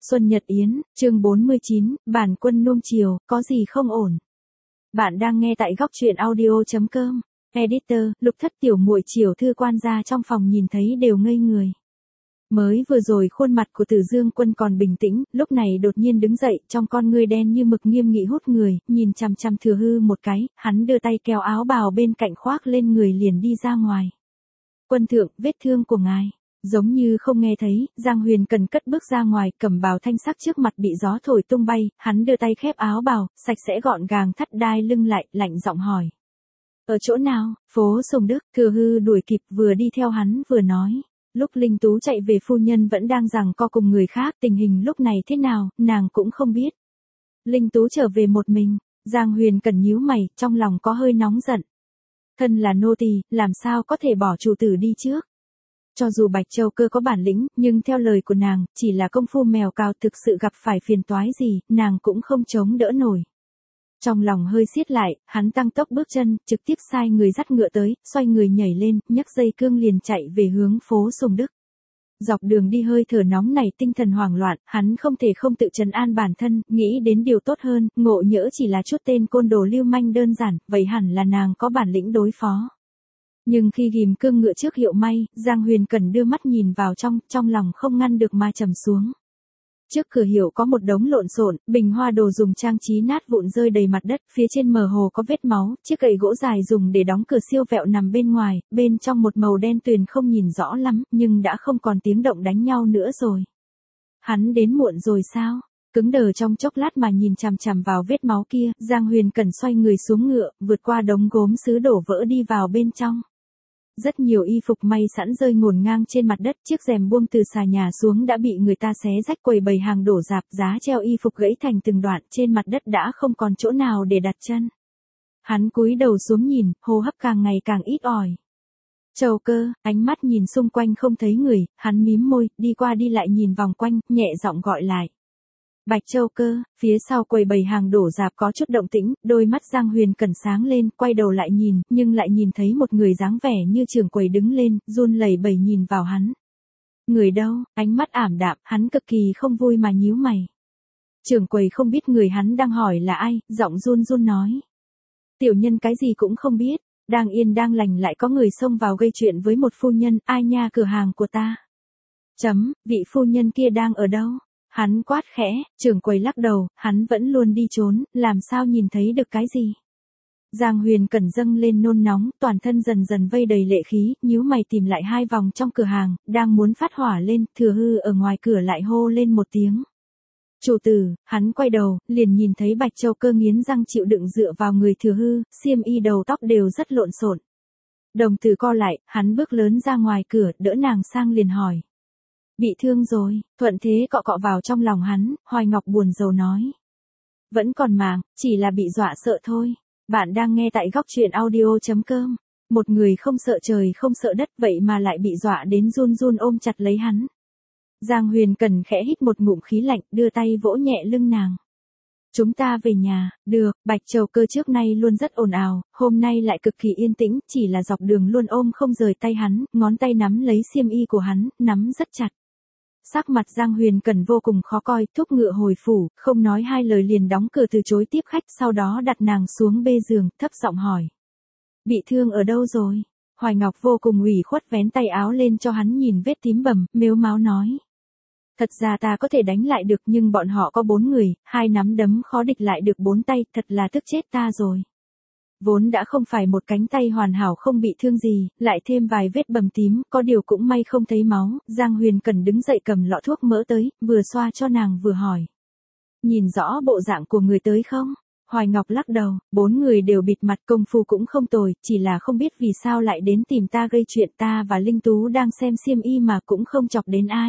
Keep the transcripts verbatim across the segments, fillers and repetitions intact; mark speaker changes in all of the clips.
Speaker 1: Xuân Nhật Yến, chương bốn mươi chín, bản quân nuông chiều, có gì không ổn. Bạn đang nghe tại góc truyện audio chấm com. Editor, Lục Thất tiểu muội Chiều thư quan gia trong phòng nhìn thấy đều ngây người. Mới vừa rồi khuôn mặt của Tử Dương Quân còn bình tĩnh, lúc này đột nhiên đứng dậy, trong con ngươi đen như mực nghiêm nghị hút người, nhìn chằm chằm Thừa Hư một cái, hắn đưa tay kéo áo bào bên cạnh khoác lên người liền đi ra ngoài. Quân thượng, vết thương của ngài. Giống như không nghe thấy, Giang Huyền Cần cất bước ra ngoài, cẩm bào thanh sắc trước mặt bị gió thổi tung bay, hắn đưa tay khép áo bào, sạch sẽ gọn gàng thắt đai lưng lại, lạnh giọng hỏi. Ở chỗ nào? Phố Sùng Đức. Thừa Hư đuổi kịp, vừa đi theo hắn vừa nói. Lúc Linh Tú chạy về phu nhân vẫn đang giằng co cùng người khác, tình hình lúc này thế nào, nàng cũng không biết. Linh Tú trở về một mình, Giang Huyền Cần nhíu mày, trong lòng có hơi nóng giận. Thân là nô tỳ, làm sao có thể bỏ chủ tử đi trước? Cho dù Bạch Châu Cơ có bản lĩnh, nhưng theo lời của nàng, chỉ là công phu mèo cào thực sự gặp phải phiền toái gì, nàng cũng không chống đỡ nổi. Trong lòng hơi siết lại, hắn tăng tốc bước chân, trực tiếp sai người dắt ngựa tới, xoay người nhảy lên, nhấc dây cương liền chạy về hướng phố Sùng Đức. Dọc đường đi hơi thở nóng này tinh thần hoảng loạn, hắn không thể không tự trấn an bản thân, nghĩ đến điều tốt hơn, ngộ nhỡ chỉ là chút tên côn đồ lưu manh đơn giản, vậy hẳn là nàng có bản lĩnh đối phó. Nhưng khi ghim cương ngựa trước hiệu may, Giang Huyền Cần đưa mắt nhìn vào trong, trong lòng không ngăn được mà trầm xuống. Trước cửa hiệu có một đống lộn xộn, bình hoa đồ dùng trang trí nát vụn rơi đầy mặt đất, phía trên mờ hồ có vết máu, chiếc gậy gỗ dài dùng để đóng cửa siêu vẹo nằm bên ngoài, bên trong một màu đen tuyền không nhìn rõ lắm, nhưng đã không còn tiếng động đánh nhau nữa rồi. Hắn đến muộn rồi sao? Cứng đờ trong chốc lát mà nhìn chằm chằm vào vết máu kia, Giang Huyền Cần xoay người xuống ngựa, vượt qua đống gốm sứ đổ vỡ đi vào bên trong. Rất nhiều y phục may sẵn rơi ngổn ngang trên mặt đất, chiếc rèm buông từ xà nhà xuống đã bị người ta xé rách, quầy bày hàng đổ rạp, giá treo y phục gãy thành từng đoạn, trên mặt đất đã không còn chỗ nào để đặt chân. Hắn cúi đầu xuống nhìn, hô hấp càng ngày càng ít ỏi. Châu Cơ, ánh mắt nhìn xung quanh không thấy người, hắn mím môi, đi qua đi lại nhìn vòng quanh, nhẹ giọng gọi lại. Bạch Châu Cơ, phía sau quầy bày hàng đổ rạp có chút động tĩnh, đôi mắt Giang Huyền Cần sáng lên, quay đầu lại nhìn, nhưng lại nhìn thấy một người dáng vẻ như trưởng quầy đứng lên, run lẩy bẩy nhìn vào hắn. Người đâu? Ánh mắt ảm đạm, hắn cực kỳ không vui mà nhíu mày. Trưởng quầy không biết người hắn đang hỏi là ai, giọng run run nói. Tiểu nhân cái gì cũng không biết, đang yên đang lành lại có người xông vào gây chuyện với một phu nhân, ai nha cửa hàng của ta. Chấm, vị phu nhân kia đang ở đâu? Hắn quát khẽ, trưởng quầy lắc đầu, hắn vẫn luôn đi trốn, làm sao nhìn thấy được cái gì. Giang Huyền Cần dâng lên nôn nóng, toàn thân dần dần vây đầy lệ khí, nhíu mày tìm lại hai vòng trong cửa hàng, đang muốn phát hỏa lên, Thừa Hư ở ngoài cửa lại hô lên một tiếng. Chủ tử, hắn quay đầu, liền nhìn thấy Bạch Châu Cơ nghiến răng chịu đựng dựa vào người Thừa Hư, xiêm y đầu tóc đều rất lộn xộn. Đồng tử co lại, hắn bước lớn ra ngoài cửa, đỡ nàng sang liền hỏi. Bị thương rồi, thuận thế cọ cọ vào trong lòng hắn, Hoài Ngọc buồn rầu nói. Vẫn còn màng, chỉ là bị dọa sợ thôi. Bạn đang nghe tại góc truyện audio chấm com. Một người không sợ trời không sợ đất vậy mà lại bị dọa đến run run ôm chặt lấy hắn. Giang Huyền Cần khẽ hít một ngụm khí lạnh, đưa tay vỗ nhẹ lưng nàng. Chúng ta về nhà, được, Bạch Châu Cơ trước nay luôn rất ồn ào, hôm nay lại cực kỳ yên tĩnh, chỉ là dọc đường luôn ôm không rời tay hắn, ngón tay nắm lấy xiêm y của hắn, nắm rất chặt. Sắc mặt Giang Huyền Cần vô cùng khó coi, thúc ngựa hồi phủ, không nói hai lời liền đóng cửa từ chối tiếp khách, sau đó đặt nàng xuống bê giường, thấp giọng hỏi. Bị thương ở đâu rồi? Hoài Ngọc vô cùng ủy khuất vén tay áo lên cho hắn nhìn vết tím bầm, mếu máo nói. Thật ra ta có thể đánh lại được nhưng bọn họ có bốn người, hai nắm đấm khó địch lại được bốn tay, thật là tức chết ta rồi. Vốn đã không phải một cánh tay hoàn hảo không bị thương gì, lại thêm vài vết bầm tím, có điều cũng may không thấy máu, Giang Huyền Cần đứng dậy cầm lọ thuốc mỡ tới, vừa xoa cho nàng vừa hỏi. Nhìn rõ bộ dạng của người tới không? Hoài Ngọc lắc đầu, bốn người đều bịt mặt, công phu cũng không tồi, chỉ là không biết vì sao lại đến tìm ta gây chuyện, ta và Linh Tú đang xem xiêm y mà cũng không chọc đến ai.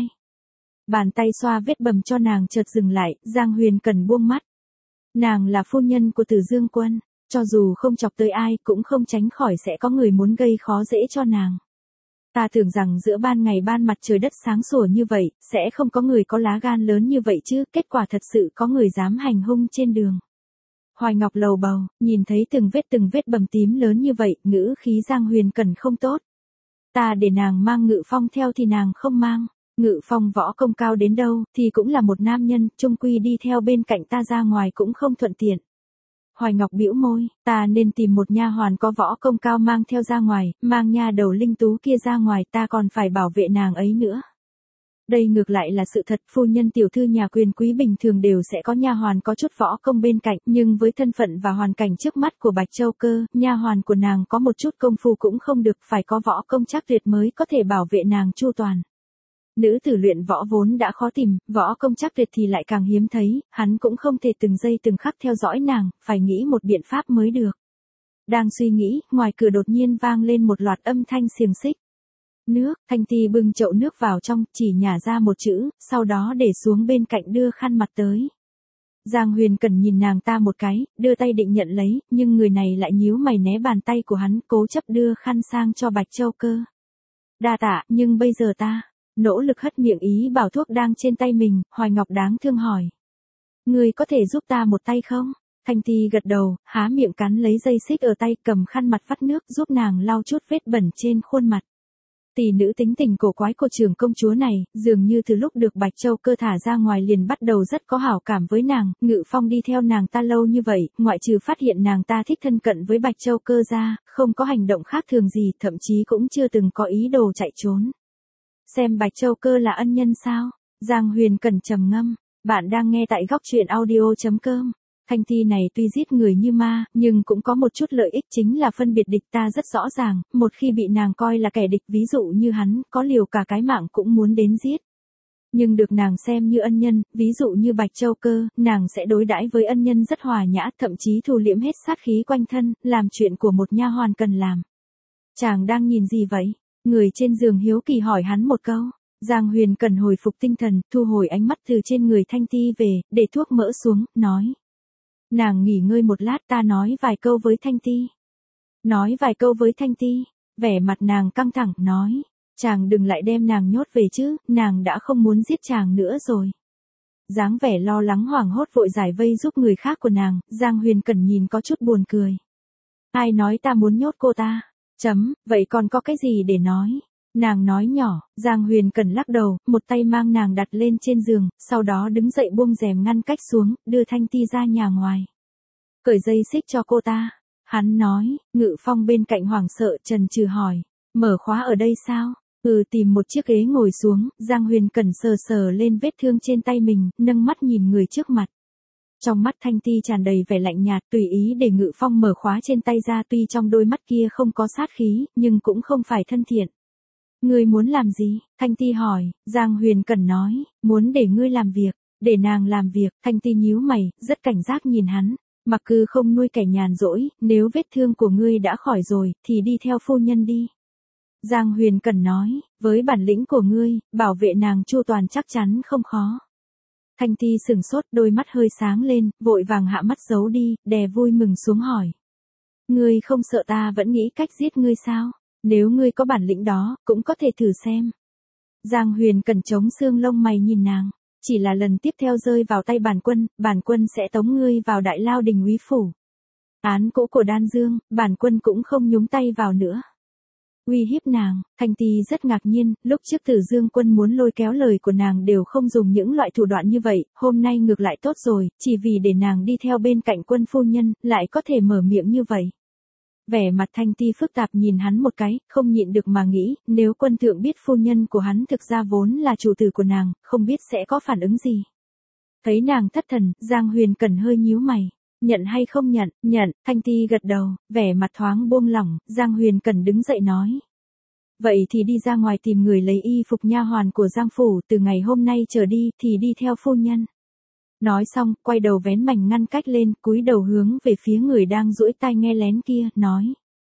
Speaker 1: Bàn tay xoa vết bầm cho nàng chợt dừng lại, Giang Huyền Cần buông mắt. Nàng là phu nhân của Tử Dương Quân. Cho dù không chọc tới ai cũng không tránh khỏi sẽ có người muốn gây khó dễ cho nàng. Ta tưởng rằng giữa ban ngày ban mặt trời đất sáng sủa như vậy, sẽ không có người có lá gan lớn như vậy chứ, kết quả thật sự có người dám hành hung trên đường. Hoài Ngọc lầu bầu, nhìn thấy từng vết từng vết bầm tím lớn như vậy, ngữ khí Giang Huyền Cần không tốt. Ta để nàng mang Ngự Phong theo thì nàng không mang. Ngự Phong võ công cao đến đâu, thì cũng là một nam nhân, chung quy đi theo bên cạnh ta ra ngoài cũng không thuận tiện. Hoài Ngọc bĩu môi, ta nên tìm một nha hoàn có võ công cao mang theo ra ngoài, mang nha đầu linh tú kia ra ngoài, ta còn phải bảo vệ nàng ấy nữa. Đây ngược lại là sự thật, phu nhân tiểu thư nhà quyền quý bình thường đều sẽ có nha hoàn có chút võ công bên cạnh, nhưng với thân phận và hoàn cảnh trước mắt của Bạch Châu Cơ, nha hoàn của nàng có một chút công phu cũng không được, phải có võ công chắc tuyệt mới có thể bảo vệ nàng chu toàn. Nữ tử luyện võ vốn đã khó tìm, võ công chắc tuyệt thì lại càng hiếm thấy, hắn cũng không thể từng giây từng khắc theo dõi nàng, phải nghĩ một biện pháp mới được. Đang suy nghĩ, ngoài cửa đột nhiên vang lên một loạt âm thanh xiềng xích. Nước, Thanh Ti bưng chậu nước vào trong, chỉ nhả ra một chữ, sau đó để xuống bên cạnh đưa khăn mặt tới. Giang Huyền Cẩn nhìn nàng ta một cái, đưa tay định nhận lấy, nhưng người này lại nhíu mày né bàn tay của hắn, cố chấp đưa khăn sang cho Bạch Châu Cơ. Đa tạ, nhưng bây giờ ta, nỗ lực hất miệng ý bảo thuốc đang trên tay mình, Hoài Ngọc đáng thương hỏi. Ngươi có thể giúp ta một tay không? Thanh Ti gật đầu, há miệng cắn lấy dây xích ở tay, cầm khăn mặt vắt nước giúp nàng lau chút vết bẩn trên khuôn mặt. Tỷ nữ tính tình cổ quái của trưởng công chúa này, dường như từ lúc được Bạch Châu Cơ thả ra ngoài liền bắt đầu rất có hảo cảm với nàng, Ngự Phong đi theo nàng ta lâu như vậy, ngoại trừ phát hiện nàng ta thích thân cận với Bạch Châu Cơ ra, không có hành động khác thường gì, thậm chí cũng chưa từng có ý đồ chạy trốn. Xem Bạch Châu Cơ là ân nhân sao? Giang Huyền Cẩn trầm ngâm, bạn đang nghe tại góc truyện audio chấm com. Thanh Ti này tuy giết người như ma, nhưng cũng có một chút lợi ích chính là phân biệt địch, ta rất rõ ràng, một khi bị nàng coi là kẻ địch, ví dụ như hắn, có liều cả cái mạng cũng muốn đến giết. Nhưng được nàng xem như ân nhân, ví dụ như Bạch Châu Cơ, nàng sẽ đối đãi với ân nhân rất hòa nhã, thậm chí thu liễm hết sát khí quanh thân, làm chuyện của một nha hoàn cần làm. Chàng đang nhìn gì vậy? Người trên giường hiếu kỳ hỏi hắn một câu. Giang Huyền Cẩn hồi phục tinh thần, thu hồi ánh mắt từ trên người Thanh Ti về, để thuốc mỡ xuống, nói. Nàng nghỉ ngơi một lát, ta nói vài câu với Thanh Ti. Nói vài câu với Thanh Ti, vẻ mặt nàng căng thẳng, nói. Chàng đừng lại đem nàng nhốt về chứ, nàng đã không muốn giết chàng nữa rồi. Dáng vẻ lo lắng hoảng hốt vội giải vây giúp người khác của nàng, Giang Huyền Cẩn nhìn có chút buồn cười. Ai nói ta muốn nhốt cô ta? Chấm, vậy còn có cái gì để nói? Nàng nói nhỏ, Giang Huyền Cẩn lắc đầu, một tay mang nàng đặt lên trên giường, sau đó đứng dậy buông rèm ngăn cách xuống, đưa Thanh Ti ra nhà ngoài. Cởi dây xích cho cô ta. Hắn nói, Ngự Phong bên cạnh hoảng sợ chần chừ hỏi, mở khóa ở đây sao? Ừ, tìm một chiếc ghế ngồi xuống, Giang Huyền Cẩn sờ sờ lên vết thương trên tay mình, nâng mắt nhìn người trước mặt. Trong mắt Thanh Ti tràn đầy vẻ lạnh nhạt, tùy ý để Ngự Phong mở khóa trên tay ra, tuy trong đôi mắt kia không có sát khí, nhưng cũng không phải thân thiện. Ngươi muốn làm gì? Thanh Ti hỏi, Giang Huyền Cẩn nói, muốn để ngươi làm việc, để nàng làm việc, Thanh Ti nhíu mày, rất cảnh giác nhìn hắn, mặc cứ không nuôi kẻ nhàn rỗi, nếu vết thương của ngươi đã khỏi rồi, thì đi theo phu nhân đi. Giang Huyền Cẩn nói, với bản lĩnh của ngươi, bảo vệ nàng chu toàn chắc chắn không khó. Thanh Ti sừng sốt, đôi mắt hơi sáng lên, vội vàng hạ mắt giấu đi, đè vui mừng xuống hỏi. Ngươi không sợ ta vẫn nghĩ cách giết ngươi sao? Nếu ngươi có bản lĩnh đó, cũng có thể thử xem. Giang Huyền Cẩn chống xương lông mày nhìn nàng, chỉ là lần tiếp theo rơi vào tay bản quân, bản quân sẽ tống ngươi vào Đại Lao Đình úy phủ. Án cũ của Đan Dương, bản quân cũng không nhúng tay vào nữa. Uy hiếp nàng, Thanh Ti rất ngạc nhiên, lúc trước Tử Dương Quân muốn lôi kéo lời của nàng đều không dùng những loại thủ đoạn như vậy, hôm nay ngược lại tốt rồi, chỉ vì để nàng đi theo bên cạnh quân phu nhân, lại có thể mở miệng như vậy. Vẻ mặt Thanh Ti phức tạp nhìn hắn một cái, không nhịn được mà nghĩ, nếu quân thượng biết phu nhân của hắn thực ra vốn là chủ tử của nàng, không biết sẽ có phản ứng gì. Thấy nàng thất thần, Giang Huyền Cẩn hơi nhíu mày. Nhận hay không nhận? Nhận, Thanh Ti gật đầu, vẻ mặt thoáng buông lỏng, Giang Huyền Cẩn đứng dậy nói. Vậy thì đi ra ngoài tìm người lấy y phục nha hoàn của Giang Phủ, từ ngày hôm nay trở đi, thì đi theo phu nhân. Nói xong, quay đầu vén mảnh ngăn cách lên, cúi đầu hướng về phía người đang duỗi tai nghe lén kia, nói.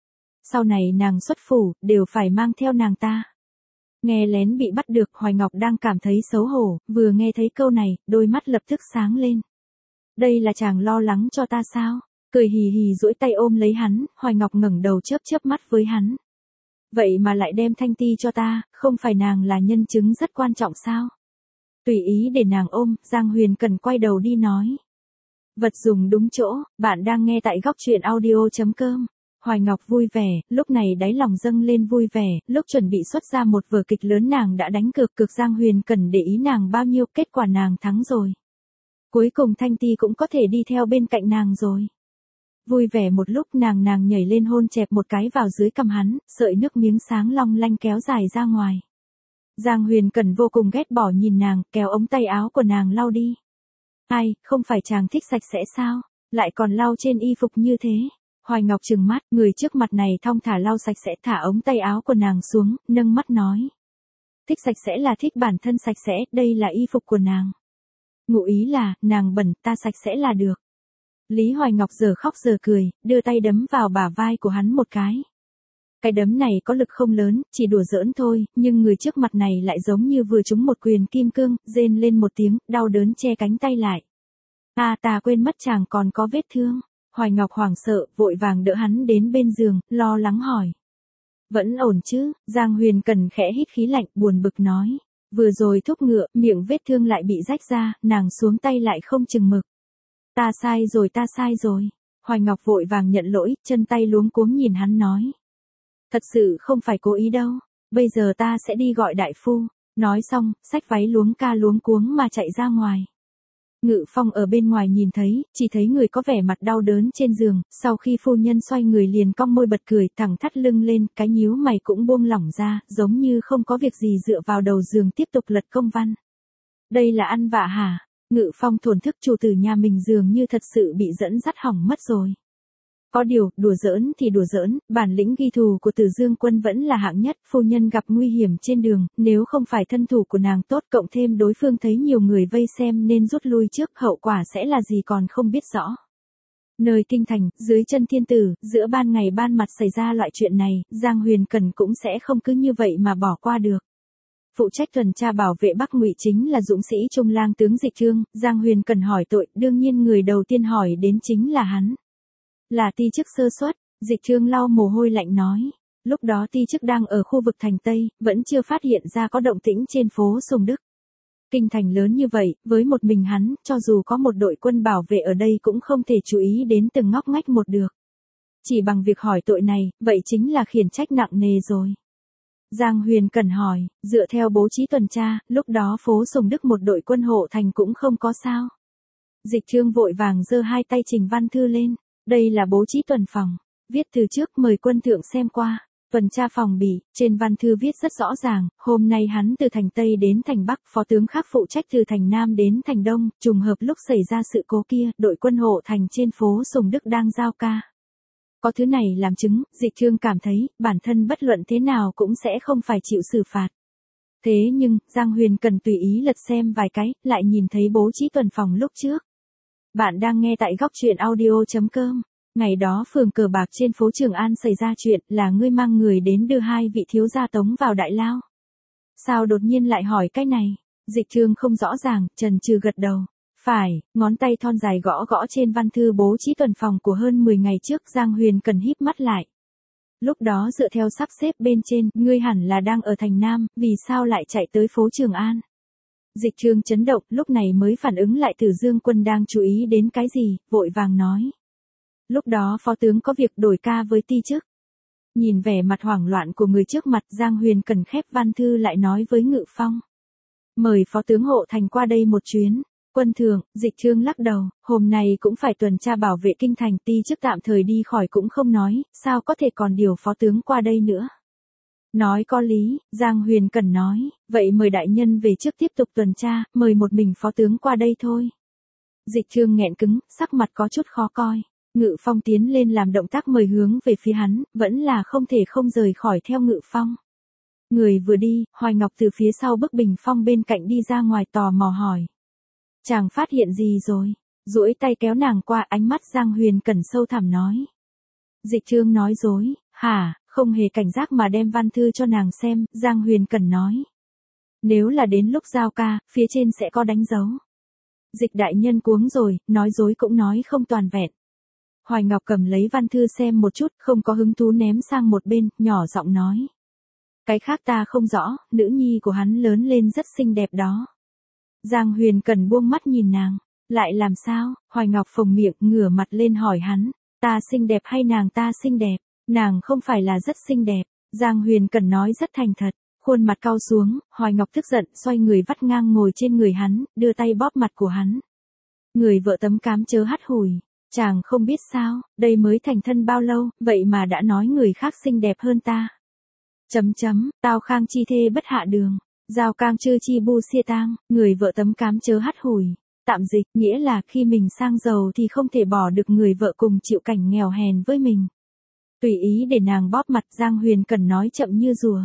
Speaker 1: Sau này nàng xuất phủ, đều phải mang theo nàng ta. Nghe lén bị bắt được, Hoài Ngọc đang cảm thấy xấu hổ, vừa nghe thấy câu này, đôi mắt lập tức sáng lên. Đây là chàng lo lắng cho ta sao? Cười hì hì duỗi tay ôm lấy hắn, Hoài Ngọc ngẩng đầu chớp chớp mắt với hắn. Vậy mà lại đem Thanh Ti cho ta, không phải nàng là nhân chứng rất quan trọng sao? Tùy ý để nàng ôm, Giang Huyền Cẩn quay đầu đi nói. Vật dùng đúng chỗ, bạn đang nghe tại góc truyện audio chấm com. Hoài Ngọc vui vẻ, lúc này đáy lòng dâng lên vui vẻ, lúc chuẩn bị xuất ra một vở kịch lớn nàng đã đánh cược cược Giang Huyền Cần để ý nàng bao nhiêu, kết quả nàng thắng rồi. Cuối cùng Thanh Ti cũng có thể đi theo bên cạnh nàng rồi. Vui vẻ một lúc nàng nàng nhảy lên hôn chẹp một cái vào dưới cằm hắn, sợi nước miếng sáng long lanh kéo dài ra ngoài. Giang Huyền Cần vô cùng ghét bỏ nhìn nàng, kéo ống tay áo của nàng lau đi. Ai, không phải chàng thích sạch sẽ sao, lại còn lau trên y phục như thế. Hoài Ngọc trừng mắt, người trước mặt này thong thả lau sạch sẽ, thả ống tay áo của nàng xuống, nâng mắt nói. Thích sạch sẽ là thích bản thân sạch sẽ, đây là y phục của nàng. Ngụ ý là, nàng bẩn, ta sạch sẽ là được. Lý Hoài Ngọc giờ khóc giờ cười, đưa tay đấm vào bả vai của hắn một cái. Cái đấm này có lực không lớn, chỉ đùa giỡn thôi, nhưng người trước mặt này lại giống như vừa trúng một quyền kim cương, rên lên một tiếng, đau đớn che cánh tay lại. À ta quên mất chàng còn có vết thương. Hoài Ngọc hoảng sợ, vội vàng đỡ hắn đến bên giường, lo lắng hỏi. Vẫn ổn chứ, Giang Huyền Cần khẽ hít khí lạnh, buồn bực nói. Vừa rồi thúc ngựa, miệng vết thương lại bị rách ra, nàng xuống tay lại không chừng mực. Ta sai rồi ta sai rồi. Hoài Ngọc vội vàng nhận lỗi, chân tay luống cuống nhìn hắn nói. Thật sự không phải cố ý đâu, bây giờ ta sẽ đi gọi đại phu. Nói xong, xách váy luống ca luống cuống mà chạy ra ngoài. Ngự Phong ở bên ngoài nhìn thấy, chỉ thấy người có vẻ mặt đau đớn trên giường, sau khi phu nhân xoay người liền cong môi bật cười, thẳng thắt lưng lên, cái nhíu mày cũng buông lỏng ra, giống như không có việc gì dựa vào đầu giường tiếp tục lật công văn. Đây là ăn vạ hả? Ngự Phong thổn thức, chủ tử nhà mình dường như thật sự bị dẫn dắt hỏng mất rồi. Có điều, đùa giỡn thì đùa giỡn, bản lĩnh ghi thù của Từ Dương Quân vẫn là hạng nhất, phu nhân gặp nguy hiểm trên đường, nếu không phải thân thủ của nàng tốt cộng thêm đối phương thấy nhiều người vây xem nên rút lui trước, hậu quả sẽ là gì còn không biết rõ. Nơi kinh thành, dưới chân thiên tử, giữa ban ngày ban mặt xảy ra loại chuyện này, Giang Huyền Cần cũng sẽ không cứ như vậy mà bỏ qua được. Phụ trách tuần tra bảo vệ Bắc Ngụy chính là dũng sĩ Trung Lang tướng Dịch Thương, Giang Huyền Cần hỏi tội, đương nhiên người đầu tiên hỏi đến chính là hắn. Là ti chức sơ suất, Dịch Thương lau mồ hôi lạnh nói. Lúc đó ti chức đang ở khu vực thành Tây, vẫn chưa phát hiện ra có động tĩnh trên phố Sùng Đức. Kinh thành lớn như vậy, với một mình hắn, cho dù có một đội quân bảo vệ ở đây cũng không thể chú ý đến từng ngóc ngách một được. Chỉ bằng việc hỏi tội này, vậy chính là khiển trách nặng nề rồi. Giang Huyền Cần hỏi, dựa theo bố trí tuần tra, lúc đó phố Sùng Đức một đội quân hộ thành cũng không có sao. Dịch Thương vội vàng giơ hai tay trình văn thư lên. Đây là bố trí tuần phòng. Viết từ trước mời quân thượng xem qua. Tuần tra phòng bị, trên văn thư viết rất rõ ràng, hôm nay hắn từ thành Tây đến thành Bắc, phó tướng khác phụ trách từ thành Nam đến thành Đông, trùng hợp lúc xảy ra sự cố kia, đội quân hộ thành trên phố Sùng Đức đang giao ca. Có thứ này làm chứng, Dịch Thương cảm thấy, bản thân bất luận thế nào cũng sẽ không phải chịu xử phạt. Thế nhưng, Giang Huyền Cần tùy ý lật xem vài cái, lại nhìn thấy bố trí tuần phòng lúc trước. Bạn đang nghe tại góc truyện audio chấm com. Ngày đó phường cờ bạc trên phố Trường An xảy ra chuyện là ngươi mang người đến đưa hai vị thiếu gia tống vào đại lao. Sao đột nhiên lại hỏi cái này? Dịch Thương không rõ ràng, chần chừ gật đầu. Phải, ngón tay thon dài gõ gõ trên văn thư bố trí tuần phòng của hơn mười ngày trước. Giang Huyền Cần híp mắt lại. Lúc đó dựa theo sắp xếp bên trên, ngươi hẳn là đang ở thành Nam, vì sao lại chạy tới phố Trường An? Dịch Thương chấn động, lúc này mới phản ứng lại Từ Dương Quân đang chú ý đến cái gì, vội vàng nói. Lúc đó phó tướng có việc đổi ca với ti chức. Nhìn vẻ mặt hoảng loạn của người trước mặt, Giang Huyền Cần khép văn thư lại nói với Ngự Phong. Mời phó tướng hộ thành qua đây một chuyến. Quân thượng, Dịch Thương lắc đầu, hôm nay cũng phải tuần tra bảo vệ kinh thành, ti chức tạm thời đi khỏi cũng không nói, sao có thể còn điều phó tướng qua đây nữa. Nói có lý, Giang Huyền Cần nói, vậy mời đại nhân về trước tiếp tục tuần tra, mời một mình phó tướng qua đây thôi. Dịch Thương nghẹn cứng, sắc mặt có chút khó coi. Ngự Phong tiến lên làm động tác mời hướng về phía hắn, vẫn là không thể không rời khỏi theo Ngự Phong. Người vừa đi, Hoài Ngọc từ phía sau bức bình phong bên cạnh đi ra ngoài tò mò hỏi. Chàng phát hiện gì rồi? Duỗi tay kéo nàng qua, ánh mắt Giang Huyền Cần sâu thẳm nói. Dịch Thương nói dối, hả? Không hề cảnh giác mà đem văn thư cho nàng xem, Giang Huyền Cần nói. Nếu là đến lúc giao ca, phía trên sẽ có đánh dấu. Dịch đại nhân cuống rồi, nói dối cũng nói không toàn vẹn. Hoài Ngọc cầm lấy văn thư xem một chút, không có hứng thú ném sang một bên, nhỏ giọng nói. Cái khác ta không rõ, nữ nhi của hắn lớn lên rất xinh đẹp đó. Giang Huyền Cần buông mắt nhìn nàng. Lại làm sao? Hoài Ngọc phồng miệng, ngửa mặt lên hỏi hắn. Ta xinh đẹp hay nàng ta xinh đẹp? Nàng không phải là rất xinh đẹp, Giang Huyền Cẩn nói rất thành thật, khuôn mặt cau xuống, Hoài Ngọc tức giận, xoay người vắt ngang ngồi trên người hắn, đưa tay bóp mặt của hắn. Người vợ tấm cám chớ hắt hủi, chàng không biết sao, đây mới thành thân bao lâu, vậy mà đã nói người khác xinh đẹp hơn ta. Chấm chấm, tao khang chi thê bất hạ đường, giao cang chư chi bu xia tang, người vợ tấm cám chớ hắt hủi. Tạm dịch, nghĩa là khi mình sang giàu thì không thể bỏ được người vợ cùng chịu cảnh nghèo hèn với mình. Tùy ý để nàng bóp mặt, Giang Huyền Cẩn nói chậm như rùa.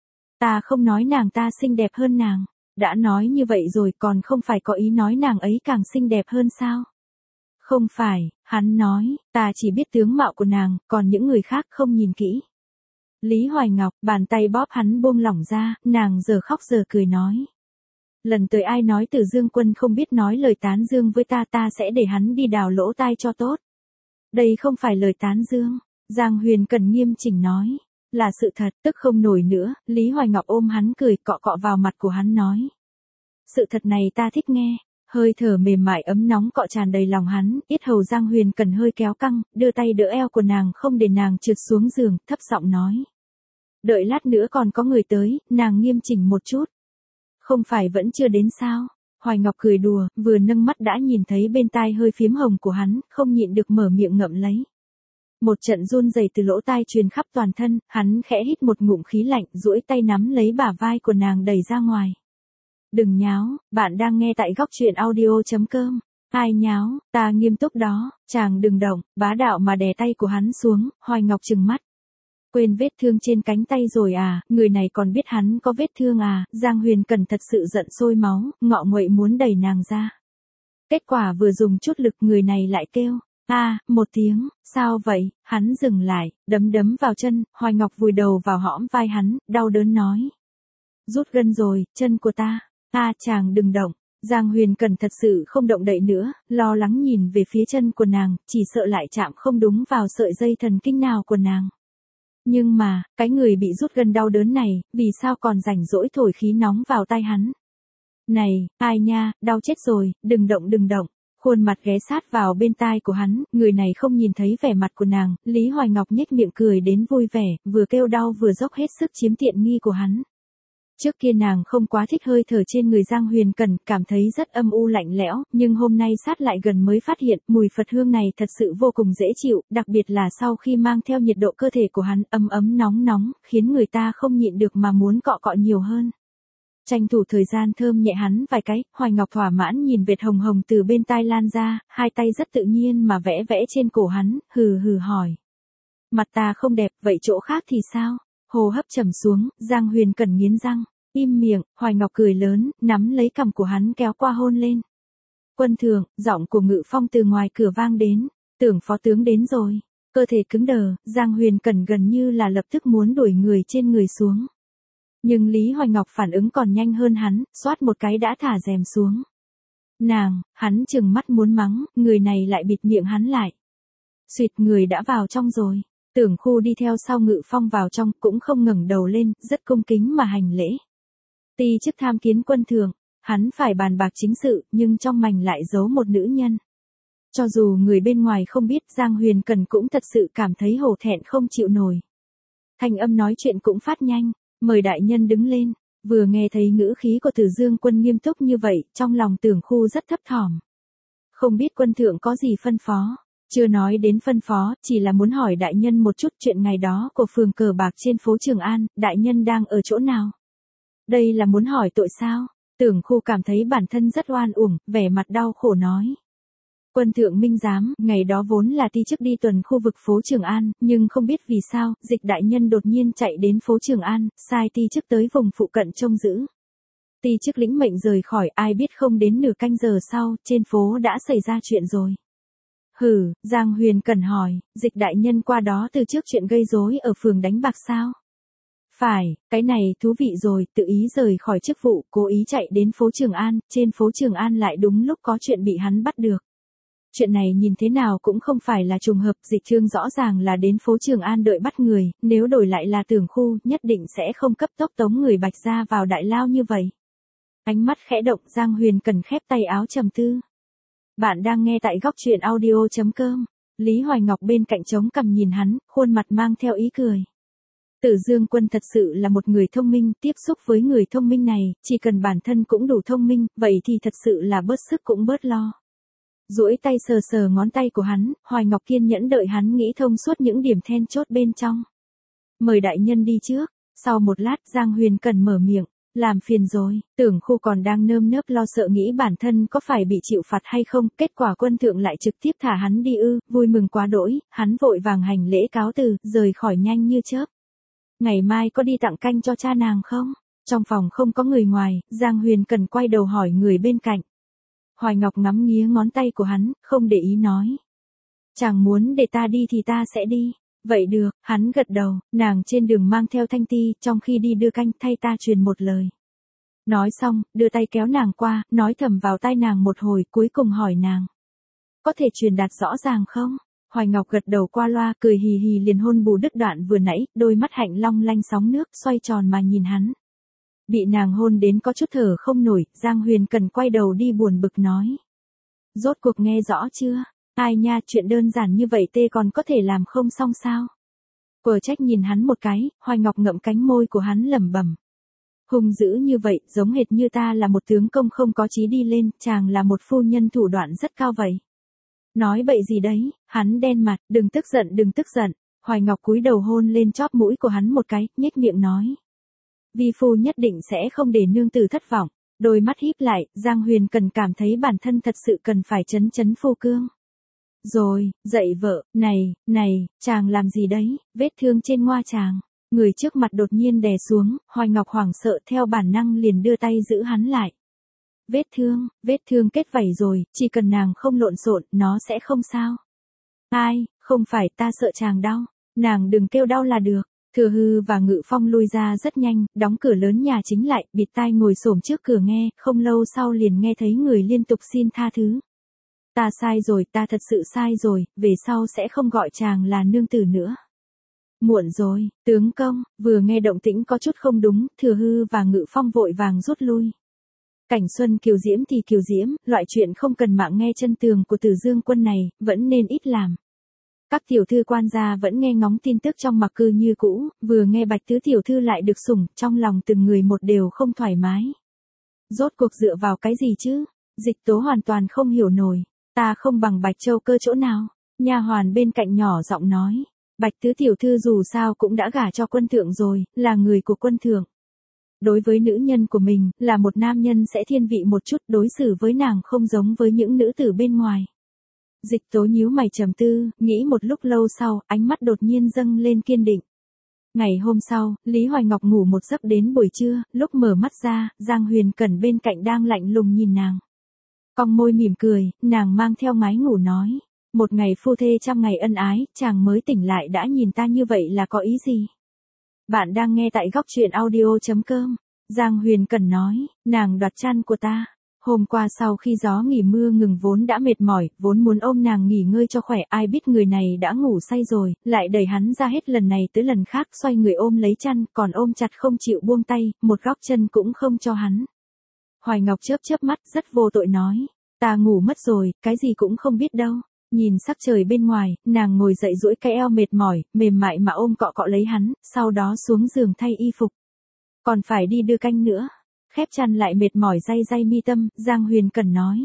Speaker 1: Ta không nói nàng ta xinh đẹp hơn nàng, đã nói như vậy rồi còn không phải có ý nói nàng ấy càng xinh đẹp hơn sao? Không phải, hắn nói, ta chỉ biết tướng mạo của nàng, còn những người khác không nhìn kỹ. Lý Hoài Ngọc, bàn tay bóp hắn buông lỏng ra, nàng giờ khóc giờ cười nói. Lần tới ai nói Từ Dương Quân không biết nói lời tán dương với ta, ta sẽ để hắn đi đào lỗ tai cho tốt. Đây không phải lời tán dương, Giang Huyền Cẩn nghiêm chỉnh nói, là sự thật, tức không nổi nữa, Lý Hoài Ngọc ôm hắn cười, cọ cọ vào mặt của hắn nói. Sự thật này ta thích nghe, hơi thở mềm mại ấm nóng cọ tràn đầy lòng hắn, yết hầu Giang Huyền Cẩn hơi kéo căng, đưa tay đỡ eo của nàng không để nàng trượt xuống giường, thấp giọng nói. Đợi lát nữa còn có người tới, nàng nghiêm chỉnh một chút. Không phải vẫn chưa đến sao? Hoài Ngọc cười đùa, vừa nâng mắt đã nhìn thấy bên tai hơi phím hồng của hắn, không nhịn được mở miệng ngậm lấy. Một trận run rẩy từ lỗ tai truyền khắp toàn thân, hắn khẽ hít một ngụm khí lạnh, duỗi tay nắm lấy bả vai của nàng đẩy ra ngoài. Đừng nháo, bạn đang nghe tại góc truyện audio chấm com. Ai nháo, ta nghiêm túc đó, chàng đừng động, bá đạo mà đè tay của hắn xuống, Hoài Ngọc trừng mắt. Quên vết thương trên cánh tay rồi à, người này còn biết hắn có vết thương à, Giang Huyền Cẩn thật sự giận sôi máu, ngọ nguậy muốn đẩy nàng ra. Kết quả vừa dùng chút lực người này lại kêu, a à, một tiếng, sao vậy, hắn dừng lại, đấm đấm vào chân, Hoài Ngọc vùi đầu vào hõm vai hắn, đau đớn nói. Rút gân rồi, chân của ta, a à, chàng đừng động. Giang Huyền Cẩn thật sự không động đậy nữa, lo lắng nhìn về phía chân của nàng, chỉ sợ lại chạm không đúng vào sợi dây thần kinh nào của nàng. Nhưng mà, cái người bị rút gân đau đớn này, vì sao còn rảnh rỗi thổi khí nóng vào tay hắn? Này, ai nha, đau chết rồi, đừng động đừng động. Khuôn mặt ghé sát vào bên tai của hắn, người này không nhìn thấy vẻ mặt của nàng, Lý Hoài Ngọc nhếch miệng cười đến vui vẻ, vừa kêu đau vừa dốc hết sức chiếm tiện nghi của hắn. Trước kia nàng không quá thích hơi thở trên người Giang Huyền Cẩn, cảm thấy rất âm u lạnh lẽo, nhưng hôm nay sát lại gần mới phát hiện, mùi Phật hương này thật sự vô cùng dễ chịu, đặc biệt là sau khi mang theo nhiệt độ cơ thể của hắn ấm ấm nóng nóng, khiến người ta không nhịn được mà muốn cọ cọ nhiều hơn. Tranh thủ thời gian thơm nhẹ hắn vài cái, Hoài Ngọc thỏa mãn nhìn vệt hồng hồng từ bên tai lan ra, hai tay rất tự nhiên mà vẽ vẽ trên cổ hắn, hừ hừ hỏi. Mặt ta không đẹp, vậy chỗ khác thì sao? Hô hấp trầm xuống, Giang Huyền Cẩn nghiến răng, im miệng, Hoài Ngọc cười lớn, nắm lấy cằm của hắn kéo qua hôn lên. Quân thượng, giọng của Ngự Phong từ ngoài cửa vang đến, tưởng phó tướng đến rồi, cơ thể cứng đờ, Giang Huyền Cẩn gần như là lập tức muốn đuổi người trên người xuống. Nhưng Lý Hoài Ngọc phản ứng còn nhanh hơn hắn, xoát một cái đã thả rèm xuống. Nàng, hắn trừng mắt muốn mắng, người này lại bịt miệng hắn lại. Xuyệt người đã vào trong rồi. Tưởng Khu đi theo sau Ngự Phong vào trong, cũng không ngẩng đầu lên, rất cung kính mà hành lễ. Ti chức tham kiến quân thượng, hắn phải bàn bạc chính sự, nhưng trong mành lại giấu một nữ nhân. Cho dù người bên ngoài không biết, Giang Huyền Cẩn cũng thật sự cảm thấy hổ thẹn không chịu nổi. Thanh âm nói chuyện cũng phát nhanh, mời đại nhân đứng lên. Vừa nghe thấy ngữ khí của Từ Dương Quân nghiêm túc như vậy, trong lòng Tưởng Khu rất thấp thỏm. Không biết quân thượng có gì phân phó. Chưa nói đến phân phó, chỉ là muốn hỏi đại nhân một chút chuyện ngày đó của phường cờ bạc trên phố Trường An, đại nhân đang ở chỗ nào? Đây là muốn hỏi tội sao? Tưởng Khu cảm thấy bản thân rất oan uổng, vẻ mặt đau khổ nói. Quân thượng minh giám, ngày đó vốn là ti chức đi tuần khu vực phố Trường An, nhưng không biết vì sao, Dịch đại nhân đột nhiên chạy đến phố Trường An, sai ti chức tới vùng phụ cận trông giữ. Ti chức lĩnh mệnh rời khỏi, ai biết không đến nửa canh giờ sau, trên phố đã xảy ra chuyện rồi. Hừ, Giang Huyền Cẩn hỏi, Dịch đại nhân qua đó từ trước chuyện gây rối ở phường đánh bạc sao? Phải, cái này thú vị rồi, tự ý rời khỏi chức vụ, cố ý chạy đến phố Trường An, trên phố Trường An lại đúng lúc có chuyện bị hắn bắt được. Chuyện này nhìn thế nào cũng không phải là trùng hợp, Dịch Trương rõ ràng là đến phố Trường An đợi bắt người, nếu đổi lại là Tưởng Khu, nhất định sẽ không cấp tốc tống người Bạch ra vào đại lao như vậy. Ánh mắt khẽ động, Giang Huyền Cẩn khép tay áo trầm tư. Bạn đang nghe tại góc truyện audio chấm com. Lý Hoài Ngọc bên cạnh chống cằm nhìn hắn, khuôn mặt mang theo ý cười. Tử Dương Quân thật sự là một người thông minh, tiếp xúc với người thông minh này, chỉ cần bản thân cũng đủ thông minh, vậy thì thật sự là bớt sức cũng bớt lo. Duỗi tay sờ sờ ngón tay của hắn, Hoài Ngọc kiên nhẫn đợi hắn nghĩ thông suốt những điểm then chốt bên trong. Mời đại nhân đi trước. Sau một lát Giang Huyền Cần mở miệng. Làm phiền rồi, Tưởng Khu còn đang nơm nớp lo sợ nghĩ bản thân có phải bị chịu phạt hay không, kết quả quân thượng lại trực tiếp thả hắn đi ư, vui mừng quá đỗi, hắn vội vàng hành lễ cáo từ, rời khỏi nhanh như chớp. Ngày mai có đi tặng canh cho cha nàng không? Trong phòng không có người ngoài, Giang Huyền Cần quay đầu hỏi người bên cạnh. Hoài Ngọc ngắm nghía ngón tay của hắn, không để ý nói. Chàng muốn để ta đi thì ta sẽ đi. Vậy được, hắn gật đầu, nàng trên đường mang theo Thanh Ti, trong khi đi đưa canh thay ta truyền một lời. Nói xong, đưa tay kéo nàng qua, nói thầm vào tai nàng một hồi, cuối cùng hỏi nàng. Có thể truyền đạt rõ ràng không? Hoài Ngọc gật đầu qua loa, cười hì hì liền hôn bù đứt đoạn vừa nãy, đôi mắt hạnh long lanh sóng nước, xoay tròn mà nhìn hắn. Bị nàng hôn đến có chút thở không nổi, Giang Huyền Cần quay đầu đi buồn bực nói. Rốt cuộc nghe rõ chưa? Ai nha, chuyện đơn giản như vậy tê còn có thể làm không xong sao? Quờ trách nhìn hắn một cái, Hoài Ngọc ngậm cánh môi của hắn lẩm bẩm. Hung dữ như vậy, giống hệt như ta là một tướng công không có chí đi lên, chàng là một phu nhân thủ đoạn rất cao vậy. Nói bậy gì đấy, hắn đen mặt, đừng tức giận đừng tức giận. Hoài Ngọc cúi đầu hôn lên chóp mũi của hắn một cái, nhếch miệng nói. Vi phu nhất định sẽ không để nương tử thất vọng. Đôi mắt híp lại, Giang Huyền Cần cảm thấy bản thân thật sự cần phải chấn chấn phu cương. Rồi, dậy vợ, này, này, chàng làm gì đấy, vết thương trên ngoa chàng. Người trước mặt đột nhiên đè xuống, Hoài Ngọc hoảng sợ theo bản năng liền đưa tay giữ hắn lại. Vết thương, vết thương kết vảy rồi, chỉ cần nàng không lộn xộn, nó sẽ không sao. Ai, không phải ta sợ chàng đau, nàng đừng kêu đau là được. Thừa Hư và Ngự Phong lui ra rất nhanh, đóng cửa lớn nhà chính lại, bịt tai ngồi xổm trước cửa nghe, không lâu sau liền nghe thấy người liên tục xin tha thứ. Ta sai rồi, ta thật sự sai rồi, về sau sẽ không gọi chàng là nương tử nữa. Muộn rồi, tướng công, vừa nghe động tĩnh có chút không đúng, Thừa Hư và Ngự Phong vội vàng rút lui. Cảnh Xuân kiều diễm thì kiều diễm, loại chuyện không cần mạng nghe chân tường của Tử Dương Quân này, vẫn nên ít làm. Các tiểu thư quan gia vẫn nghe ngóng tin tức trong mặc cư như cũ, vừa nghe Bạch tứ tiểu thư lại được sủng, trong lòng từng người một đều không thoải mái. Rốt cuộc dựa vào cái gì chứ? Dịch Tố hoàn toàn không hiểu nổi, ta không bằng Bạch Châu Cơ chỗ nào? Nha hoàn bên cạnh nhỏ giọng nói, Bạch tứ tiểu thư dù sao cũng đã gả cho quân thượng rồi, là người của quân thượng. Đối với nữ nhân của mình, là một nam nhân sẽ thiên vị một chút, đối xử với nàng không giống với những nữ tử bên ngoài. Dịch Tố nhíu mày trầm tư, nghĩ một lúc lâu sau, ánh mắt đột nhiên dâng lên kiên định. Ngày hôm sau, Lý Hoài Ngọc ngủ một giấc đến buổi trưa, lúc mở mắt ra, Giang Huyền Cẩn bên cạnh đang lạnh lùng nhìn nàng. Cong môi mỉm cười, nàng mang theo mái ngủ nói. Một ngày phu thê trăm ngày ân ái, chàng mới tỉnh lại đã nhìn ta như vậy là có ý gì? Bạn đang nghe tại góc truyện audio chấm com. Giang Huyền Cẩn nói, nàng đoạt chăn của ta. Hôm qua sau khi gió nghỉ mưa ngừng vốn đã mệt mỏi, vốn muốn ôm nàng nghỉ ngơi cho khỏe, ai biết người này đã ngủ say rồi, lại đẩy hắn ra hết lần này tới lần khác, xoay người ôm lấy chăn, còn ôm chặt không chịu buông tay, một góc chân cũng không cho hắn. Hoài Ngọc chớp chớp mắt, rất vô tội nói, ta ngủ mất rồi, cái gì cũng không biết đâu. Nhìn sắc trời bên ngoài, nàng ngồi dậy duỗi cái eo mệt mỏi, mềm mại mà ôm cọ cọ lấy hắn, sau đó xuống giường thay y phục. Còn phải đi đưa canh nữa. Khép chăn lại mệt mỏi day day mi tâm, Giang Huyền Cẩn nói.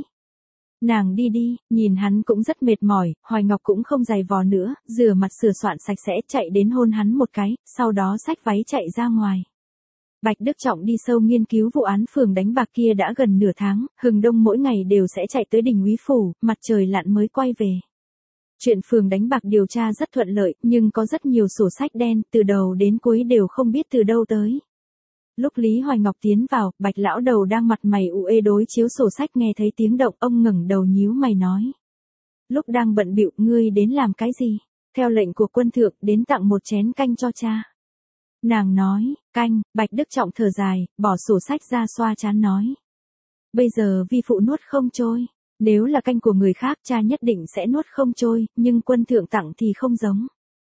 Speaker 1: Nàng đi đi, nhìn hắn cũng rất mệt mỏi, Hoài Ngọc cũng không giày vò nữa, rửa mặt sửa soạn sạch sẽ chạy đến hôn hắn một cái, sau đó xách váy chạy ra ngoài. Bạch Đức Trọng đi sâu nghiên cứu vụ án phường đánh bạc kia đã gần nửa tháng, Hừng Đông mỗi ngày đều sẽ chạy tới đình úy phủ, mặt trời lặn mới quay về. Chuyện phường đánh bạc điều tra rất thuận lợi, nhưng có rất nhiều sổ sách đen, từ đầu đến cuối đều không biết từ đâu tới. Lúc Lý Hoài Ngọc tiến vào, Bạch lão đầu đang mặt mày u ê đối chiếu sổ sách nghe thấy tiếng động, ông ngẩng đầu nhíu mày nói. Lúc đang bận bịu, ngươi đến làm cái gì? Theo lệnh của quân thượng, đến tặng một chén canh cho cha. Nàng nói, canh, Bạch Đức Trọng thở dài, bỏ sổ sách ra xoa trán nói. Bây giờ vi phụ nuốt không trôi, nếu là canh của người khác cha nhất định sẽ nuốt không trôi, nhưng quân thượng tặng thì không giống.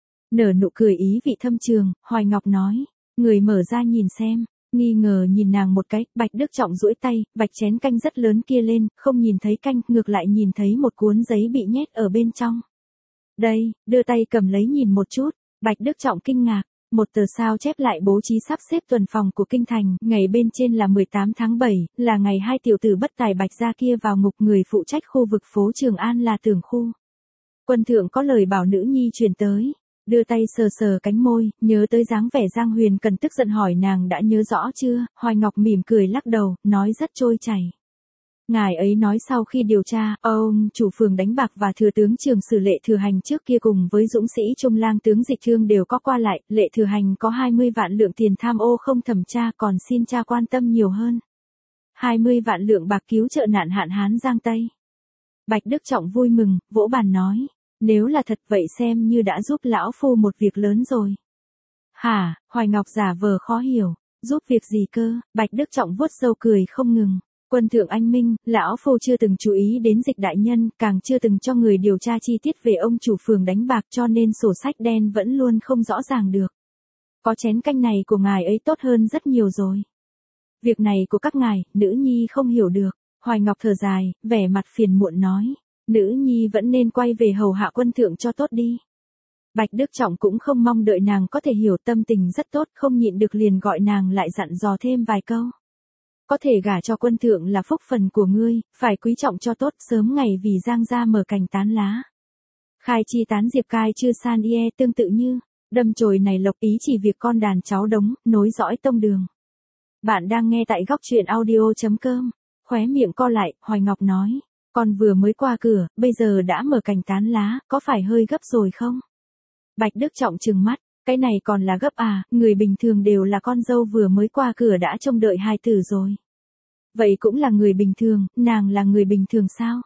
Speaker 1: Nở nụ cười ý vị thâm trường, Hoài Ngọc nói, người mở ra nhìn xem. Nghi ngờ nhìn nàng một cái, Bạch Đức Trọng duỗi tay, vạch chén canh rất lớn kia lên, không nhìn thấy canh, ngược lại nhìn thấy một cuốn giấy bị nhét ở bên trong. Đây, đưa tay cầm lấy nhìn một chút, Bạch Đức Trọng kinh ngạc. Một tờ sao chép lại bố trí sắp xếp tuần phòng của kinh thành, ngày bên trên là mười tám tháng bảy, là ngày hai tiểu tử bất tài Bạch gia kia vào ngục, người phụ trách khu vực phố Trường An là Tưởng Khu. Quân thượng có lời bảo nữ nhi truyền tới, đưa tay sờ sờ cánh môi, nhớ tới dáng vẻ Giang Huyền Cần tức giận hỏi nàng đã nhớ rõ chưa, Hoài Ngọc mỉm cười lắc đầu, nói rất trôi chảy. Ngài ấy nói sau khi điều tra, ông chủ phường đánh bạc và thừa tướng Trường Sử Lệ Thừa Hành trước kia cùng với dũng sĩ Trung lang tướng Dịch Thương đều có qua lại, Lệ Thừa Hành có hai mươi vạn lượng tiền tham ô không thẩm tra, còn xin cha quan tâm nhiều hơn. hai mươi vạn lượng bạc cứu trợ nạn hạn hán Giang Tây. Bạch Đức Trọng vui mừng, vỗ bàn nói, nếu là thật vậy xem như đã giúp lão phu một việc lớn rồi. Hả, Hoài Ngọc giả vờ khó hiểu, giúp việc gì cơ, Bạch Đức Trọng vuốt râu cười không ngừng. Quân thượng anh minh, lão phu chưa từng chú ý đến Dịch đại nhân, càng chưa từng cho người điều tra chi tiết về ông chủ phường đánh bạc, cho nên sổ sách đen vẫn luôn không rõ ràng được. Có chén canh này của ngài ấy tốt hơn rất nhiều rồi. Việc này của các ngài, nữ nhi không hiểu được. Hoài Ngọc thở dài, vẻ mặt phiền muộn nói, nữ nhi vẫn nên quay về hầu hạ quân thượng cho tốt đi. Bạch Đức Trọng cũng không mong đợi nàng có thể hiểu, tâm tình rất tốt, không nhịn được liền gọi nàng lại dặn dò thêm vài câu. Có thể gả cho quân thượng là phúc phần của ngươi, phải quý trọng cho tốt, sớm ngày vì Giang gia mở cành tán lá. Khai chi tán diệp cai chưa san ie, tương tự như, đâm chồi này lộc ý chỉ việc con đàn cháu đống, nối dõi tông đường. Bạn đang nghe tại góc truyện audio chấm com, khóe miệng co lại, Hoài Ngọc nói, con vừa mới qua cửa, bây giờ đã mở cành tán lá, có phải hơi gấp rồi không? Bạch Đức Trọng trừng mắt. Cái này còn là gấp à, người bình thường đều là con dâu vừa mới qua cửa đã trông đợi hài tử rồi. Vậy cũng là người bình thường, nàng là người bình thường sao?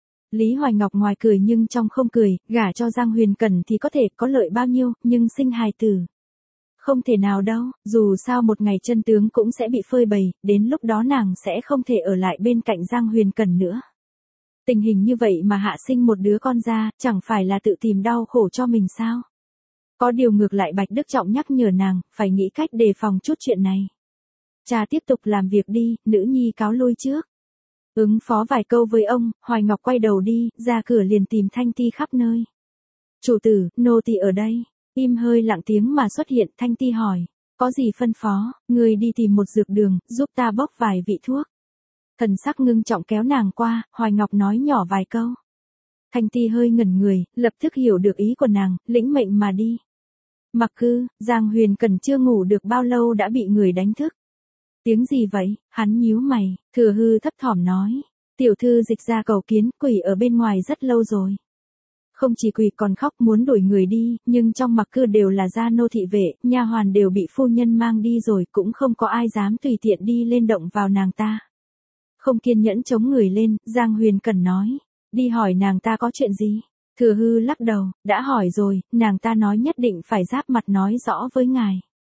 Speaker 1: Lý Hoài Ngọc ngoài cười nhưng trong không cười, gả cho Giang Huyền Cẩn thì có thể có lợi bao nhiêu, nhưng sinh hài tử. Không thể nào đâu, dù sao một ngày chân tướng cũng sẽ bị phơi bày, đến lúc đó nàng sẽ không thể ở lại bên cạnh Giang Huyền Cẩn nữa. Tình hình như vậy mà hạ sinh một đứa con ra, chẳng phải là tự tìm đau khổ cho mình sao? Có điều ngược lại Bạch Đức Trọng nhắc nhở nàng, phải nghĩ cách đề phòng chút chuyện này. Cha tiếp tục làm việc đi, nữ nhi cáo lui trước. Ứng phó vài câu với ông, Hoài Ngọc quay đầu đi, ra cửa liền tìm Thanh Ti khắp nơi. Chủ tử, nô tỳ ở đây. Im hơi lặng tiếng mà xuất hiện, Thanh Ti hỏi, có gì phân phó, người đi tìm một dược đường, giúp ta bốc vài vị thuốc. Thần sắc ngưng trọng kéo nàng qua, Hoài Ngọc nói nhỏ vài câu. Thanh Ti hơi ngẩn người, lập tức hiểu được ý của nàng, lĩnh mệnh mà đi. Mặc cư, Giang Huyền Cần chưa ngủ được bao lâu đã bị người đánh thức. Tiếng gì vậy, hắn nhíu mày, Thừa Hư thấp thỏm nói. Tiểu thư Dịch ra cầu kiến, quỷ ở bên ngoài rất lâu rồi. Không chỉ quỷ còn khóc muốn đuổi người đi, nhưng trong Mặc cư đều là gia nô thị vệ, nha hoàn đều bị phu nhân mang đi rồi, cũng không có ai dám tùy tiện đi lên động vào nàng ta. Không kiên nhẫn chống người lên, Giang Huyền Cần nói, đi hỏi nàng ta có chuyện gì. Thừa Hư lắc đầu, đã hỏi rồi, nàng ta nói nhất định phải giáp mặt nói rõ với ngài.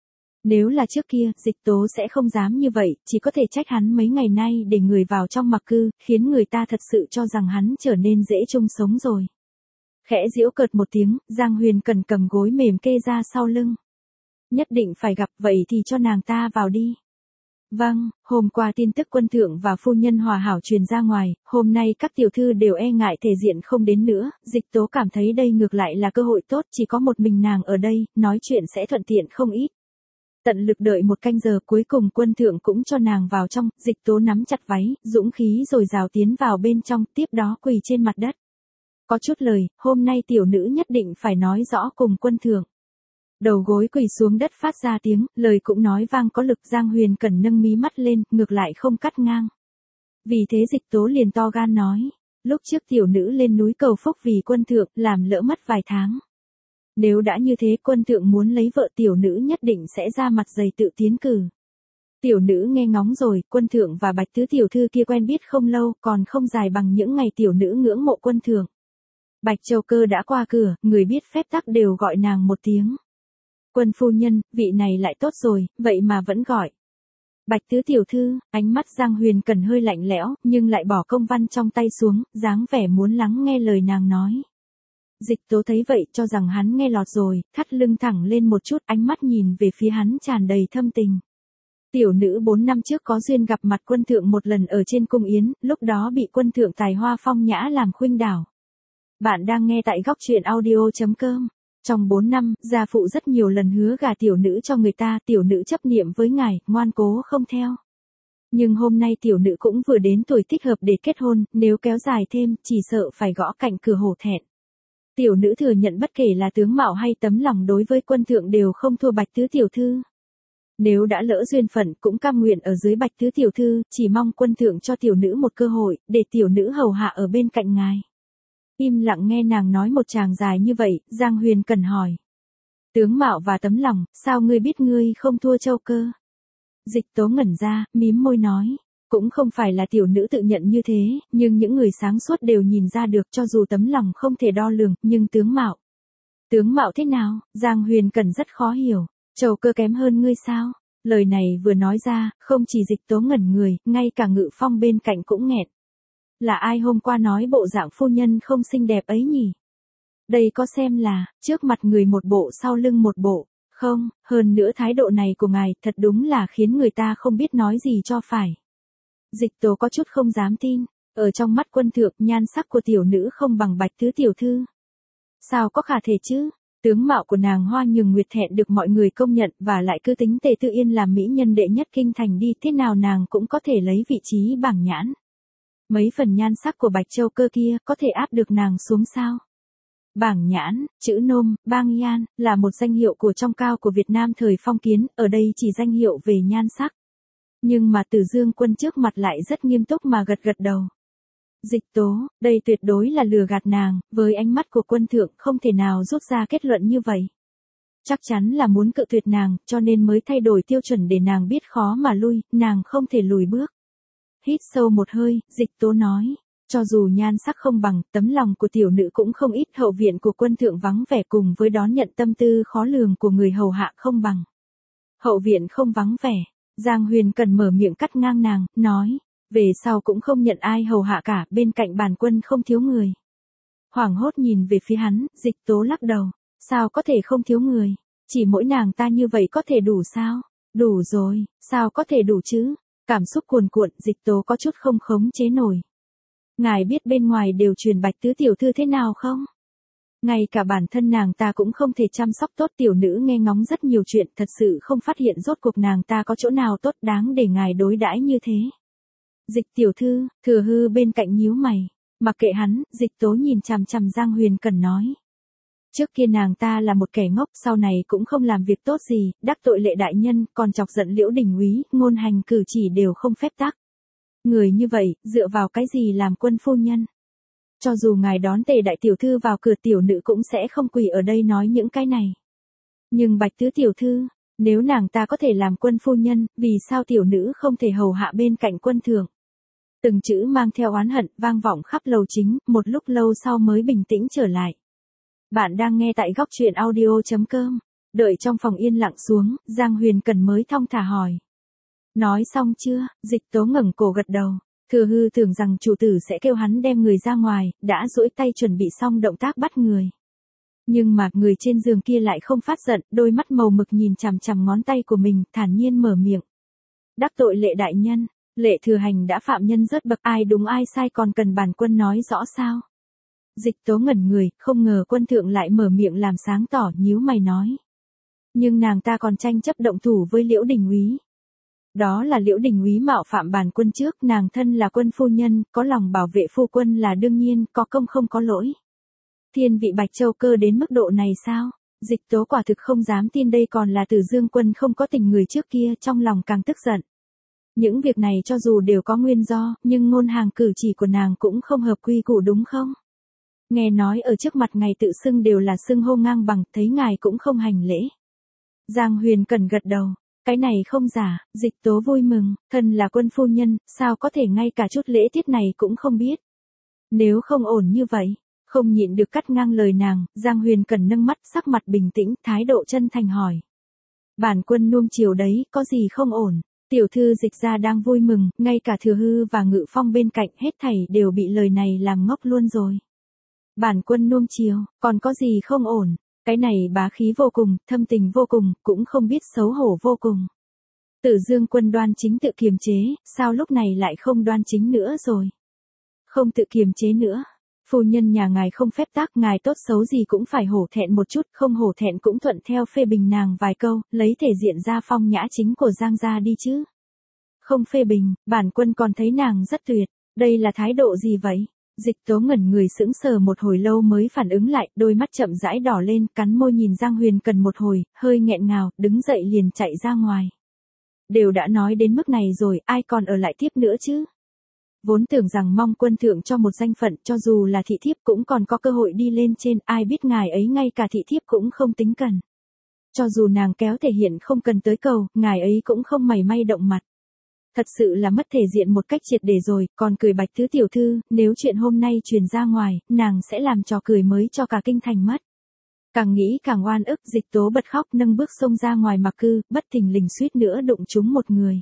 Speaker 1: Nếu là trước kia, Dịch Tố sẽ không dám như vậy, chỉ có thể trách hắn mấy ngày nay để người vào trong Mặc cư, khiến người ta thật sự cho rằng hắn trở nên dễ chung sống rồi. Khẽ giễu cợt một tiếng, Giang Huyền Cần cầm gối mềm kê ra sau lưng. Nhất định phải gặp, vậy thì cho nàng ta vào đi. Vâng, hôm qua tin tức quân thượng và phu nhân hòa hảo truyền ra ngoài, hôm nay các tiểu thư đều e ngại thể diện không đến nữa, Dịch Tố cảm thấy đây ngược lại là cơ hội tốt, chỉ có một mình nàng ở đây, nói chuyện sẽ thuận tiện không ít. Tận lực đợi một canh giờ, cuối cùng quân thượng cũng cho nàng vào trong, Dịch Tố nắm chặt váy, dũng khí rồi rào tiến vào bên trong, tiếp đó quỳ trên mặt đất. Có chút lời, hôm nay tiểu nữ nhất định phải nói rõ cùng quân thượng. Đầu gối quỳ xuống đất phát ra tiếng, lời cũng nói vang có lực. Giang Huyền Cần nâng mí mắt lên, ngược lại không cắt ngang. Vì thế Dịch Tố liền to gan nói, lúc trước tiểu nữ lên núi cầu phúc vì quân thượng, làm lỡ mất vài tháng. Nếu đã như thế quân thượng muốn lấy vợ tiểu nữ nhất định sẽ ra mặt dày tự tiến cử. Tiểu nữ nghe ngóng rồi, quân thượng và Bạch tứ tiểu thư kia quen biết không lâu, còn không dài bằng những ngày tiểu nữ ngưỡng mộ quân thượng. Bạch Châu Cơ đã qua cửa, người biết phép tắc đều gọi nàng một tiếng. Quân phu nhân, vị này lại tốt rồi, vậy mà vẫn gọi. Bạch tứ tiểu thư, ánh mắt Giang Huyền Cần hơi lạnh lẽo, nhưng lại bỏ công văn trong tay xuống, dáng vẻ muốn lắng nghe lời nàng nói. Dịch Tố thấy vậy cho rằng hắn nghe lọt rồi, thắt lưng thẳng lên một chút, ánh mắt nhìn về phía hắn tràn đầy thâm tình. Tiểu nữ bốn năm trước có duyên gặp mặt quân thượng một lần ở trên cung yến, lúc đó bị quân thượng tài hoa phong nhã làm khuynh đảo. Bạn đang nghe tại góc truyện audio chấm com. Trong bốn năm, gia phụ rất nhiều lần hứa gả tiểu nữ cho người ta, tiểu nữ chấp niệm với ngài, ngoan cố không theo. Nhưng hôm nay tiểu nữ cũng vừa đến tuổi thích hợp để kết hôn, nếu kéo dài thêm, chỉ sợ phải gõ cạnh cửa hổ thẹn. Tiểu nữ thừa nhận bất kể là tướng mạo hay tấm lòng đối với quân thượng đều không thua Bạch tứ tiểu thư. Nếu đã lỡ duyên phận cũng cam nguyện ở dưới Bạch tứ tiểu thư, chỉ mong quân thượng cho tiểu nữ một cơ hội, để tiểu nữ hầu hạ ở bên cạnh ngài. Im lặng nghe nàng nói một tràng dài như vậy, Giang Huyền cần hỏi. Tướng mạo và tấm lòng, sao ngươi biết ngươi không thua Châu Cơ? Dịch Tố ngẩn ra, mím môi nói. Cũng không phải là tiểu nữ tự nhận như thế, nhưng những người sáng suốt đều nhìn ra được, cho dù tấm lòng không thể đo lường, nhưng tướng mạo. Tướng mạo thế nào? Giang Huyền cần rất khó hiểu. Châu Cơ kém hơn ngươi sao? Lời này vừa nói ra, không chỉ Dịch Tố ngẩn người, ngay cả Ngự Phong bên cạnh cũng nghẹn. Là ai hôm qua nói bộ dạng phu nhân không xinh đẹp ấy nhỉ? Đây có xem là, trước mặt người một bộ sau lưng một bộ, không, hơn nữa thái độ này của ngài thật đúng là khiến người ta không biết nói gì cho phải. Dịch Tố có chút không dám tin, ở trong mắt quân thượng nhan sắc của tiểu nữ không bằng Bạch tứ tiểu thư. Sao có khả thể chứ? Tướng mạo của nàng Hoa Nhường Nguyệt thẹn được mọi người công nhận và lại cứ tính Tề Tư Yên làm mỹ nhân đệ nhất kinh thành đi, thế nào nàng cũng có thể lấy vị trí bảng nhãn. Mấy phần nhan sắc của Bạch Châu Cơ kia có thể áp được nàng xuống sao? Bảng nhãn, chữ nôm, bang yan, là một danh hiệu của trong cao của Việt Nam thời phong kiến, ở đây chỉ danh hiệu về nhan sắc. Nhưng mà Tử Dương Quân trước mặt lại rất nghiêm túc mà gật gật đầu. Dịch Tố, đây tuyệt đối là lừa gạt nàng, với ánh mắt của quân thượng không thể nào rút ra kết luận như vậy. Chắc chắn là muốn cự tuyệt nàng, cho nên mới thay đổi tiêu chuẩn để nàng biết khó mà lui, nàng không thể lùi bước. Hít sâu một hơi, Dịch Tố nói, cho dù nhan sắc không bằng, tấm lòng của tiểu nữ cũng không ít, hậu viện của quân thượng vắng vẻ cùng với đón nhận tâm tư khó lường của người hầu hạ không bằng. Hậu viện không vắng vẻ, Giang Huyền cần mở miệng cắt ngang nàng, nói, về sau cũng không nhận ai hầu hạ cả, bên cạnh bản quân không thiếu người. Hoảng hốt nhìn về phía hắn, Dịch Tố lắc đầu, sao có thể không thiếu người, chỉ mỗi nàng ta như vậy có thể đủ sao? Đủ rồi, sao có thể đủ chứ? Cảm xúc cuồn cuộn, Dịch Tố có chút không khống chế nổi. Ngài biết bên ngoài đều truyền Bạch tứ tiểu thư thế nào không? Ngay cả bản thân nàng ta cũng không thể chăm sóc tốt, tiểu nữ nghe ngóng rất nhiều chuyện, thật sự không phát hiện rốt cuộc nàng ta có chỗ nào tốt đáng để ngài đối đãi như thế. Dịch tiểu thư, Thừa Hư bên cạnh nhíu mày, mặc kệ hắn, Dịch Tố nhìn chằm chằm Giang Huyền cần nói. Trước kia nàng ta là một kẻ ngốc, sau này cũng không làm việc tốt gì, đắc tội Lệ đại nhân, còn chọc giận Liễu Đình úy, ngôn hành cử chỉ đều không phép tắc. Người như vậy, dựa vào cái gì làm quân phu nhân? Cho dù ngài đón Tề đại tiểu thư vào cửa, tiểu nữ cũng sẽ không quỳ ở đây nói những cái này. Nhưng Bạch tứ tiểu thư, nếu nàng ta có thể làm quân phu nhân, vì sao tiểu nữ không thể hầu hạ bên cạnh quân thượng? Từng chữ mang theo oán hận, vang vọng khắp lầu chính, một lúc lâu sau mới bình tĩnh trở lại. Bạn đang nghe tại góc truyện audio chấm com. Đợi trong phòng yên lặng xuống, Giang Huyền cần mới thong thả hỏi. Nói xong chưa? Dịch Tố ngẩng cổ gật đầu. Thừa Hư tưởng rằng chủ tử sẽ kêu hắn đem người ra ngoài, đã duỗi tay chuẩn bị xong động tác bắt người. Nhưng mà người trên giường kia lại không phát giận, đôi mắt màu mực nhìn chằm chằm ngón tay của mình, thản nhiên mở miệng. Đắc tội Lệ đại nhân, Lệ thừa hành đã phạm nhân rớt bậc, ai đúng ai sai còn cần bản quân nói rõ sao? Dịch Tố ngẩn người, không ngờ quân thượng lại mở miệng làm sáng tỏ, nhíu mày nói. Nhưng nàng ta còn tranh chấp động thủ với Liễu Đình úy. Đó là Liễu Đình úy mạo phạm bản quân trước, nàng thân là quân phu nhân, có lòng bảo vệ phu quân là đương nhiên, có công không có lỗi. Thiên vị Bạch Châu Cơ đến mức độ này sao? Dịch Tố quả thực không dám tin đây còn là Tử Dương Quân không có tình người trước kia, trong lòng càng tức giận. Những việc này cho dù đều có nguyên do, nhưng ngôn hàng cử chỉ của nàng cũng không hợp quy củ đúng không? Nghe nói ở trước mặt ngài tự xưng đều là xưng hô ngang bằng, thấy ngài cũng không hành lễ. Giang Huyền cần gật đầu, cái này không giả, Dịch Tố vui mừng, thân là quân phu nhân, sao có thể ngay cả chút lễ tiết này cũng không biết. Nếu không ổn như vậy, không nhịn được cắt ngang lời nàng, Giang Huyền cần nâng mắt, sắc mặt bình tĩnh, thái độ chân thành hỏi. Bản quân nuông chiều đấy, có gì không ổn? Tiểu thư Dịch gia đang vui mừng, ngay cả Thừa Hư và Ngự Phong bên cạnh hết thảy đều bị lời này làm ngốc luôn rồi. Bản quân nuông chiều, còn có gì không ổn? Cái này bá khí vô cùng, thâm tình vô cùng, cũng không biết xấu hổ vô cùng. Tử Dương Quân đoan chính tự kiềm chế, sao lúc này lại không đoan chính nữa rồi? Không tự kiềm chế nữa. Phu nhân nhà ngài không phép tắc, ngài tốt xấu gì cũng phải hổ thẹn một chút, không hổ thẹn cũng thuận theo phê bình nàng vài câu, lấy thể diện ra phong nhã chính của Giang gia đi chứ. Không phê bình, bản quân còn thấy nàng rất tuyệt, đây là thái độ gì vậy? Dịch Tố ngẩn người sững sờ một hồi lâu mới phản ứng lại, đôi mắt chậm rãi đỏ lên, cắn môi nhìn Giang Huyền Cần một hồi, hơi nghẹn ngào, đứng dậy liền chạy ra ngoài. Đều đã nói đến mức này rồi, ai còn ở lại tiếp nữa chứ? Vốn tưởng rằng mong quân thượng cho một danh phận, cho dù là thị thiếp cũng còn có cơ hội đi lên trên, ai biết ngài ấy ngay cả thị thiếp cũng không tính cần. Cho dù nàng kéo thể hiện không cần tới cầu, ngài ấy cũng không mảy may động mặt. Thật sự là mất thể diện một cách triệt để rồi, còn cười Bạch Thứ tiểu thư, nếu chuyện hôm nay truyền ra ngoài, nàng sẽ làm trò cười mới cho cả kinh thành mất. Càng nghĩ càng oan ức, Dịch Tố bật khóc nâng bước xông ra ngoài mặc cư, bất thình lình suýt nữa đụng trúng một người.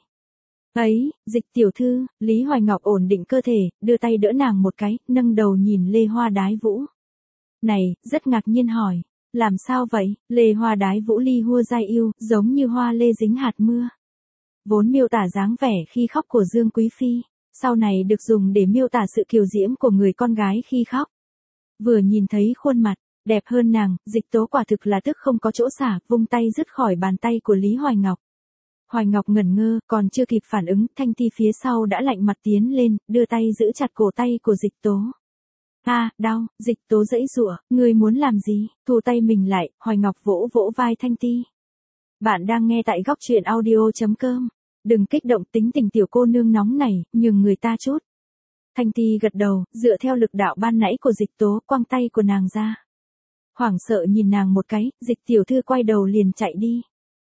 Speaker 1: Ấy, Dịch tiểu thư, Lý Hoài Ngọc ổn định cơ thể, đưa tay đỡ nàng một cái, nâng đầu nhìn Lê Hoa Đái Vũ. Này, rất ngạc nhiên hỏi, làm sao vậy? Lê Hoa Đái Vũ ly hua dai yêu, giống như hoa lê dính hạt mưa. Vốn miêu tả dáng vẻ khi khóc của Dương Quý Phi, sau này được dùng để miêu tả sự kiều diễm của người con gái khi khóc. Vừa nhìn thấy khuôn mặt, đẹp hơn nàng, Dịch Tố quả thực là tức không có chỗ xả, vung tay dứt khỏi bàn tay của Lý Hoài Ngọc. Hoài Ngọc ngẩn ngơ, còn chưa kịp phản ứng, Thanh Ti phía sau đã lạnh mặt tiến lên, đưa tay giữ chặt cổ tay của Dịch Tố. A, à, đau, Dịch Tố giãy giụa, ngươi muốn làm gì? Thu tay mình lại, Hoài Ngọc vỗ vỗ vai Thanh Ti. Bạn đang nghe tại góc truyện audio chấm com. Đừng kích động, tính tình tiểu cô nương nóng này, nhường người ta chút. Thanh Ti gật đầu, dựa theo lực đạo ban nãy của Dịch Tố, quăng tay của nàng ra. Hoảng sợ nhìn nàng một cái, Dịch tiểu thư quay đầu liền chạy đi.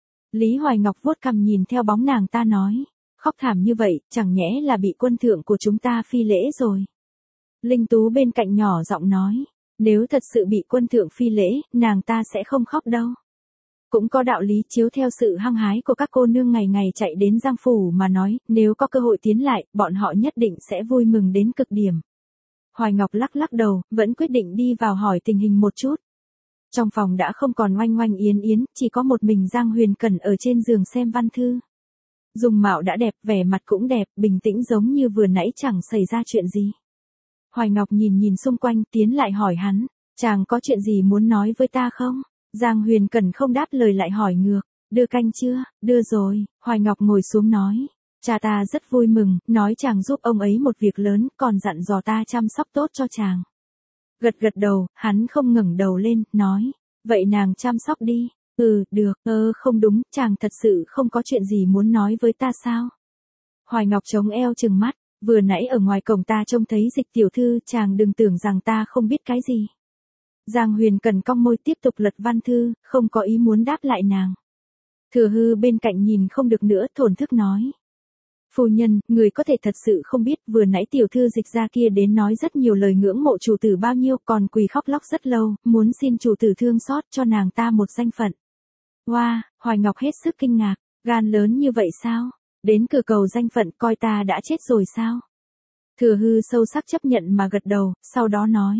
Speaker 1: Lý Hoài Ngọc vuốt cằm nhìn theo bóng nàng ta nói, khóc thảm như vậy, chẳng nhẽ là bị quân thượng của chúng ta phi lễ rồi. Linh Tú bên cạnh nhỏ giọng nói, nếu thật sự bị quân thượng phi lễ, nàng ta sẽ không khóc đâu. Cũng có đạo lý, chiếu theo sự hăng hái của các cô nương ngày ngày chạy đến Giang Phủ mà nói, nếu có cơ hội tiến lại, bọn họ nhất định sẽ vui mừng đến cực điểm. Hoài Ngọc lắc lắc đầu, vẫn quyết định đi vào hỏi tình hình một chút. Trong phòng đã không còn oanh oanh yến yến, chỉ có một mình Giang Huyền Cẩn ở trên giường xem văn thư. Dung mạo đã đẹp, vẻ mặt cũng đẹp, bình tĩnh giống như vừa nãy chẳng xảy ra chuyện gì. Hoài Ngọc nhìn nhìn xung quanh, tiến lại hỏi hắn, chàng có chuyện gì muốn nói với ta không? Giang Huyền Cẩn không đáp lời lại hỏi ngược, đưa canh chưa? Đưa rồi. Hoài Ngọc ngồi xuống nói, cha ta rất vui mừng, nói chàng giúp ông ấy một việc lớn, còn dặn dò ta chăm sóc tốt cho chàng. Gật gật đầu, hắn không ngẩng đầu lên, nói, vậy nàng chăm sóc đi. Ừ, được, ơ không đúng, chàng thật sự không có chuyện gì muốn nói với ta sao? Hoài Ngọc chống eo chừng mắt, vừa nãy ở ngoài cổng ta trông thấy Dịch tiểu thư, chàng đừng tưởng rằng ta không biết cái gì. Giang Huyền Cần cong môi tiếp tục lật văn thư, không có ý muốn đáp lại nàng. Thừa Hư bên cạnh nhìn không được nữa, thổn thức nói. Phu nhân, người có thể thật sự không biết, vừa nãy tiểu thư Dịch ra kia đến nói rất nhiều lời ngưỡng mộ chủ tử bao nhiêu, còn quỳ khóc lóc rất lâu, muốn xin chủ tử thương xót cho nàng ta một danh phận. Wow, Hoài Ngọc hết sức kinh ngạc, gan lớn như vậy sao? Đến cửa cầu danh phận coi ta đã chết rồi sao? Thừa Hư sâu sắc chấp nhận mà gật đầu, sau đó nói.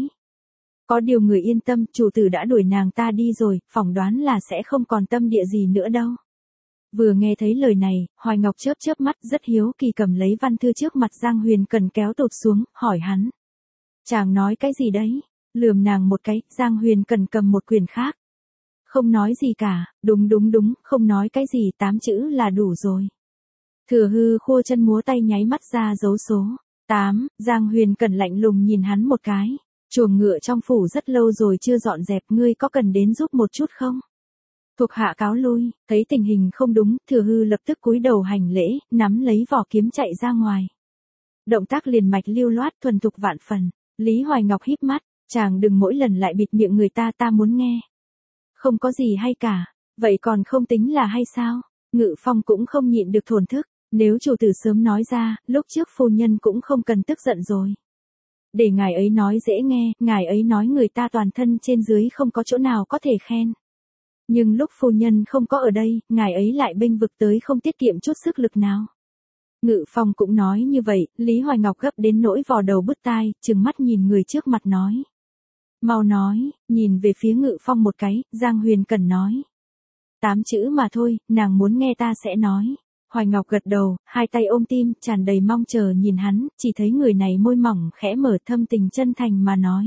Speaker 1: Có điều người yên tâm, chủ tử đã đuổi nàng ta đi rồi, phỏng đoán là sẽ không còn tâm địa gì nữa đâu. Vừa nghe thấy lời này, Hoài Ngọc chớp chớp mắt rất hiếu kỳ cầm lấy văn thư trước mặt Giang Huyền Cần kéo tụt xuống, hỏi hắn. Chàng nói cái gì đấy? Lườm nàng một cái, Giang Huyền Cần cầm một quyển khác. Không nói gì cả, đúng đúng đúng, không nói cái gì, tám chữ là đủ rồi. Thừa Hư khua chân múa tay nháy mắt ra dấu số. Tám, Giang Huyền Cần lạnh lùng nhìn hắn một cái. Chuồng ngựa trong phủ rất lâu rồi chưa dọn dẹp, ngươi có cần đến giúp một chút không? Thuộc hạ cáo lui, thấy tình hình không đúng, Thừa Hư lập tức cúi đầu hành lễ, nắm lấy vỏ kiếm chạy ra ngoài. Động tác liền mạch lưu loát thuần thục vạn phần, Lý Hoài Ngọc híp mắt, chàng đừng mỗi lần lại bịt miệng người ta, ta muốn nghe. Không có gì hay cả, vậy còn không tính là hay sao? Ngự Phong cũng không nhịn được thổn thức, nếu chủ tử sớm nói ra, lúc trước phu nhân cũng không cần tức giận rồi. Để ngài ấy nói dễ nghe, ngài ấy nói người ta toàn thân trên dưới không có chỗ nào có thể khen. Nhưng lúc phu nhân không có ở đây, ngài ấy lại bênh vực tới không tiết kiệm chút sức lực nào. Ngự Phong cũng nói như vậy, Lý Hoài Ngọc gấp đến nỗi vò đầu bứt tai, trừng mắt nhìn người trước mặt nói. Mau nói, nhìn về phía Ngự Phong một cái, Giang Huyền Cần nói. Tám chữ mà thôi, nàng muốn nghe ta sẽ nói. Hoài Ngọc gật đầu, hai tay ôm tim, tràn đầy mong chờ nhìn hắn, chỉ thấy người này môi mỏng khẽ mở thâm tình chân thành mà nói.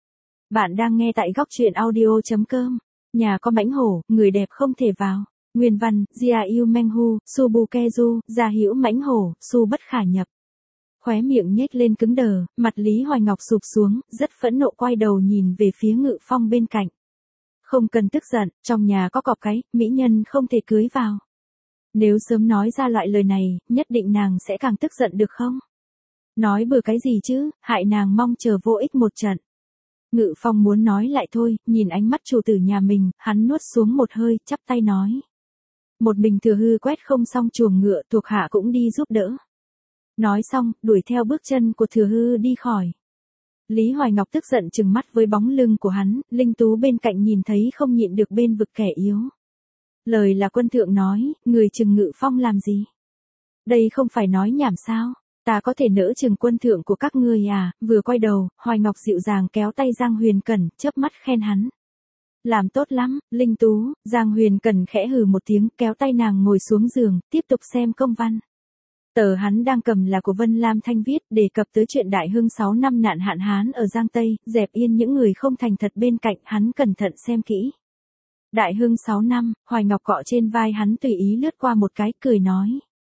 Speaker 1: Bạn đang nghe tại góc truyện audio.com. Nhà có mãnh hổ, người đẹp không thể vào. Nguyên văn, Jia Yu Menghu, Su Bu Keju, Gia Hữu mãnh hổ, Su bất khả nhập. Khóe miệng nhếch lên cứng đờ, mặt Lý Hoài Ngọc sụp xuống, rất phẫn nộ quay đầu nhìn về phía Ngự Phong bên cạnh. Không cần tức giận, trong nhà có cọp cái, mỹ nhân không thể cưới vào. Nếu sớm nói ra loại lời này, nhất định nàng sẽ càng tức giận được không? Nói bừa cái gì chứ, hại nàng mong chờ vô ích một trận. Ngự Phong muốn nói lại thôi, nhìn ánh mắt chủ tử nhà mình, hắn nuốt xuống một hơi, chắp tay nói. Một mình Thừa Hư quét không xong chuồng ngựa, thuộc hạ cũng đi giúp đỡ. Nói xong, đuổi theo bước chân của Thừa Hư đi khỏi. Lý Hoài Ngọc tức giận trừng mắt với bóng lưng của hắn, Linh Tú bên cạnh nhìn thấy không nhịn được bên vực kẻ yếu. Lời là quân thượng nói, người trừng Ngự Phong làm gì? Đây không phải nói nhảm sao? Ta có thể nỡ trừng quân thượng của các ngươi à? Vừa quay đầu, Hoài Ngọc dịu dàng kéo tay Giang Huyền Cẩn, chớp mắt khen hắn. Làm tốt lắm, Linh Tú. Giang Huyền Cẩn khẽ hừ một tiếng, kéo tay nàng ngồi xuống giường, tiếp tục xem công văn. Tờ hắn đang cầm là của Vân Lam Thanh viết, đề cập tới chuyện Đại Hưng sáu năm nạn hạn hán ở Giang Tây, dẹp yên những người không thành thật bên cạnh, hắn cẩn thận xem kỹ. Đại Hưng sáu năm, Hoài Ngọc cọ trên vai hắn tùy ý lướt qua một cái, cười nói.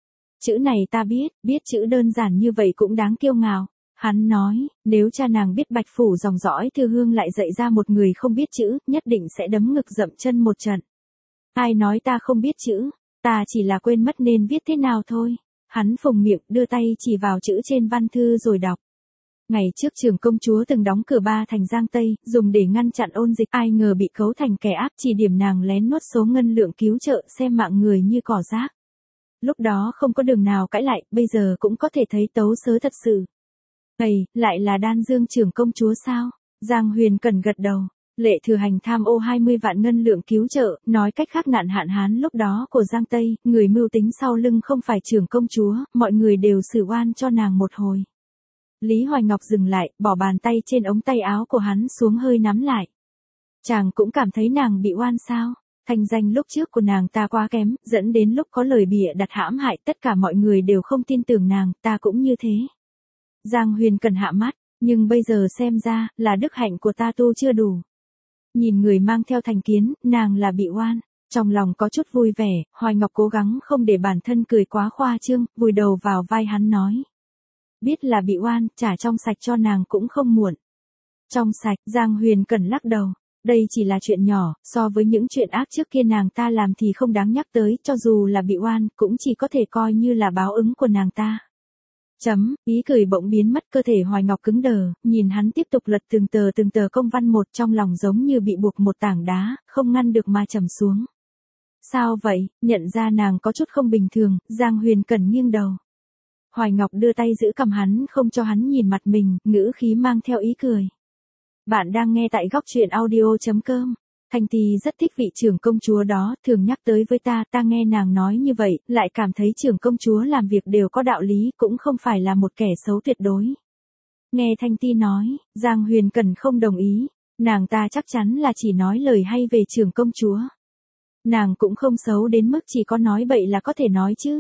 Speaker 1: Chữ này ta biết, biết chữ đơn giản như vậy cũng đáng kiêu ngạo. Hắn nói, nếu cha nàng biết Bạch Phủ dòng dõi Thư Hương lại dạy ra một người không biết chữ, nhất định sẽ đấm ngực dậm chân một trận. Ai nói ta không biết chữ, ta chỉ là quên mất nên viết thế nào thôi. Hắn phồng miệng, đưa tay chỉ vào chữ trên văn thư rồi đọc. Ngày trước trưởng công chúa từng đóng cửa ba thành Giang Tây, dùng để ngăn chặn ôn dịch, ai ngờ bị cấu thành kẻ ác, chỉ điểm nàng lén nuốt số ngân lượng cứu trợ, xem mạng người như cỏ rác. Lúc đó không có đường nào cãi lại, bây giờ cũng có thể thấy tấu sớ thật sự. Ây, lại là Đan Dương trưởng công chúa sao? Giang Huyền Cẩn gật đầu. Lệ Thừa Hành tham ô hai mươi vạn ngân lượng cứu trợ, nói cách khác nạn hạn hán lúc đó của Giang Tây, người mưu tính sau lưng không phải trưởng công chúa, mọi người đều xử oan cho nàng một hồi. Lý Hoài Ngọc dừng lại, bỏ bàn tay trên ống tay áo của hắn xuống hơi nắm lại. Chàng cũng cảm thấy nàng bị oan sao? Thành danh lúc trước của nàng ta quá kém, dẫn đến lúc có lời bịa đặt hãm hại tất cả mọi người đều không tin tưởng nàng, ta cũng như thế. Giang Huyền Cần hạ mắt, nhưng bây giờ xem ra, là đức hạnh của ta tu chưa đủ. Nhìn người mang theo thành kiến, nàng là bị oan. Trong lòng có chút vui vẻ, Hoài Ngọc cố gắng không để bản thân cười quá khoa trương, vùi đầu vào vai hắn nói. Biết là bị oan, trả trong sạch cho nàng cũng không muộn. Trong sạch, Giang Huyền Cần lắc đầu. Đây chỉ là chuyện nhỏ, so với những chuyện ác trước kia nàng ta làm thì không đáng nhắc tới, cho dù là bị oan, cũng chỉ có thể coi như là báo ứng của nàng ta. Chấm, ý cười bỗng biến mất, cơ thể Hoài Ngọc cứng đờ, nhìn hắn tiếp tục lật từng tờ từng tờ công văn một, trong lòng giống như bị buộc một tảng đá, không ngăn được mà trầm xuống. Sao vậy? Nhận ra nàng có chút không bình thường, Giang Huyền Cẩn nghiêng đầu. Hoài Ngọc đưa tay giữ cầm hắn không cho hắn nhìn mặt mình, ngữ khí mang theo ý cười. Bạn đang nghe tại góc truyện audio.com. Thanh Tì rất thích vị trưởng công chúa đó, thường nhắc tới với ta, ta nghe nàng nói như vậy, lại cảm thấy trưởng công chúa làm việc đều có đạo lý, cũng không phải là một kẻ xấu tuyệt đối. Nghe Thanh Ti nói, Giang Huyền Cần không đồng ý, nàng ta chắc chắn là chỉ nói lời hay về trưởng công chúa. Nàng cũng không xấu đến mức chỉ có nói bậy là có thể nói chứ.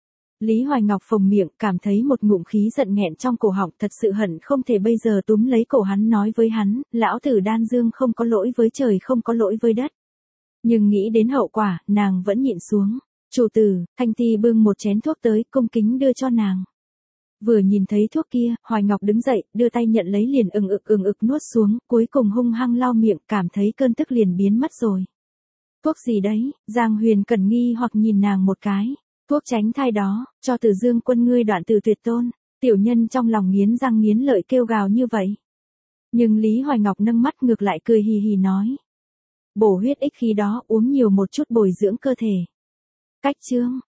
Speaker 1: Lý Hoài Ngọc phồng miệng, cảm thấy một ngụm khí giận nghẹn trong cổ họng, thật sự hận không thể bây giờ túm lấy cổ hắn nói với hắn, lão tử Đan Dương không có lỗi với trời không có lỗi với đất. Nhưng nghĩ đến hậu quả, nàng vẫn nhịn xuống. Chủ tử, Thanh Ti bưng một chén thuốc tới, cung kính đưa cho nàng. Vừa nhìn thấy thuốc kia, Hoài Ngọc đứng dậy, đưa tay nhận lấy liền ừng ực ừng ực nuốt xuống, cuối cùng hung hăng lau miệng, cảm thấy cơn tức liền biến mất rồi. Thuốc gì đấy? Giang Huyền Cần nghi hoặc nhìn nàng một cái. Thuốc tránh thai đó, cho Từ Dương quân ngươi đoạn từ tuyệt tôn. Tiểu nhân trong lòng nghiến răng nghiến lợi kêu gào như vậy. Nhưng Lý Hoài Ngọc nâng mắt ngược lại cười hì hì nói. Bổ huyết ích khí đó uống nhiều một chút bồi dưỡng cơ thể. Cách chương,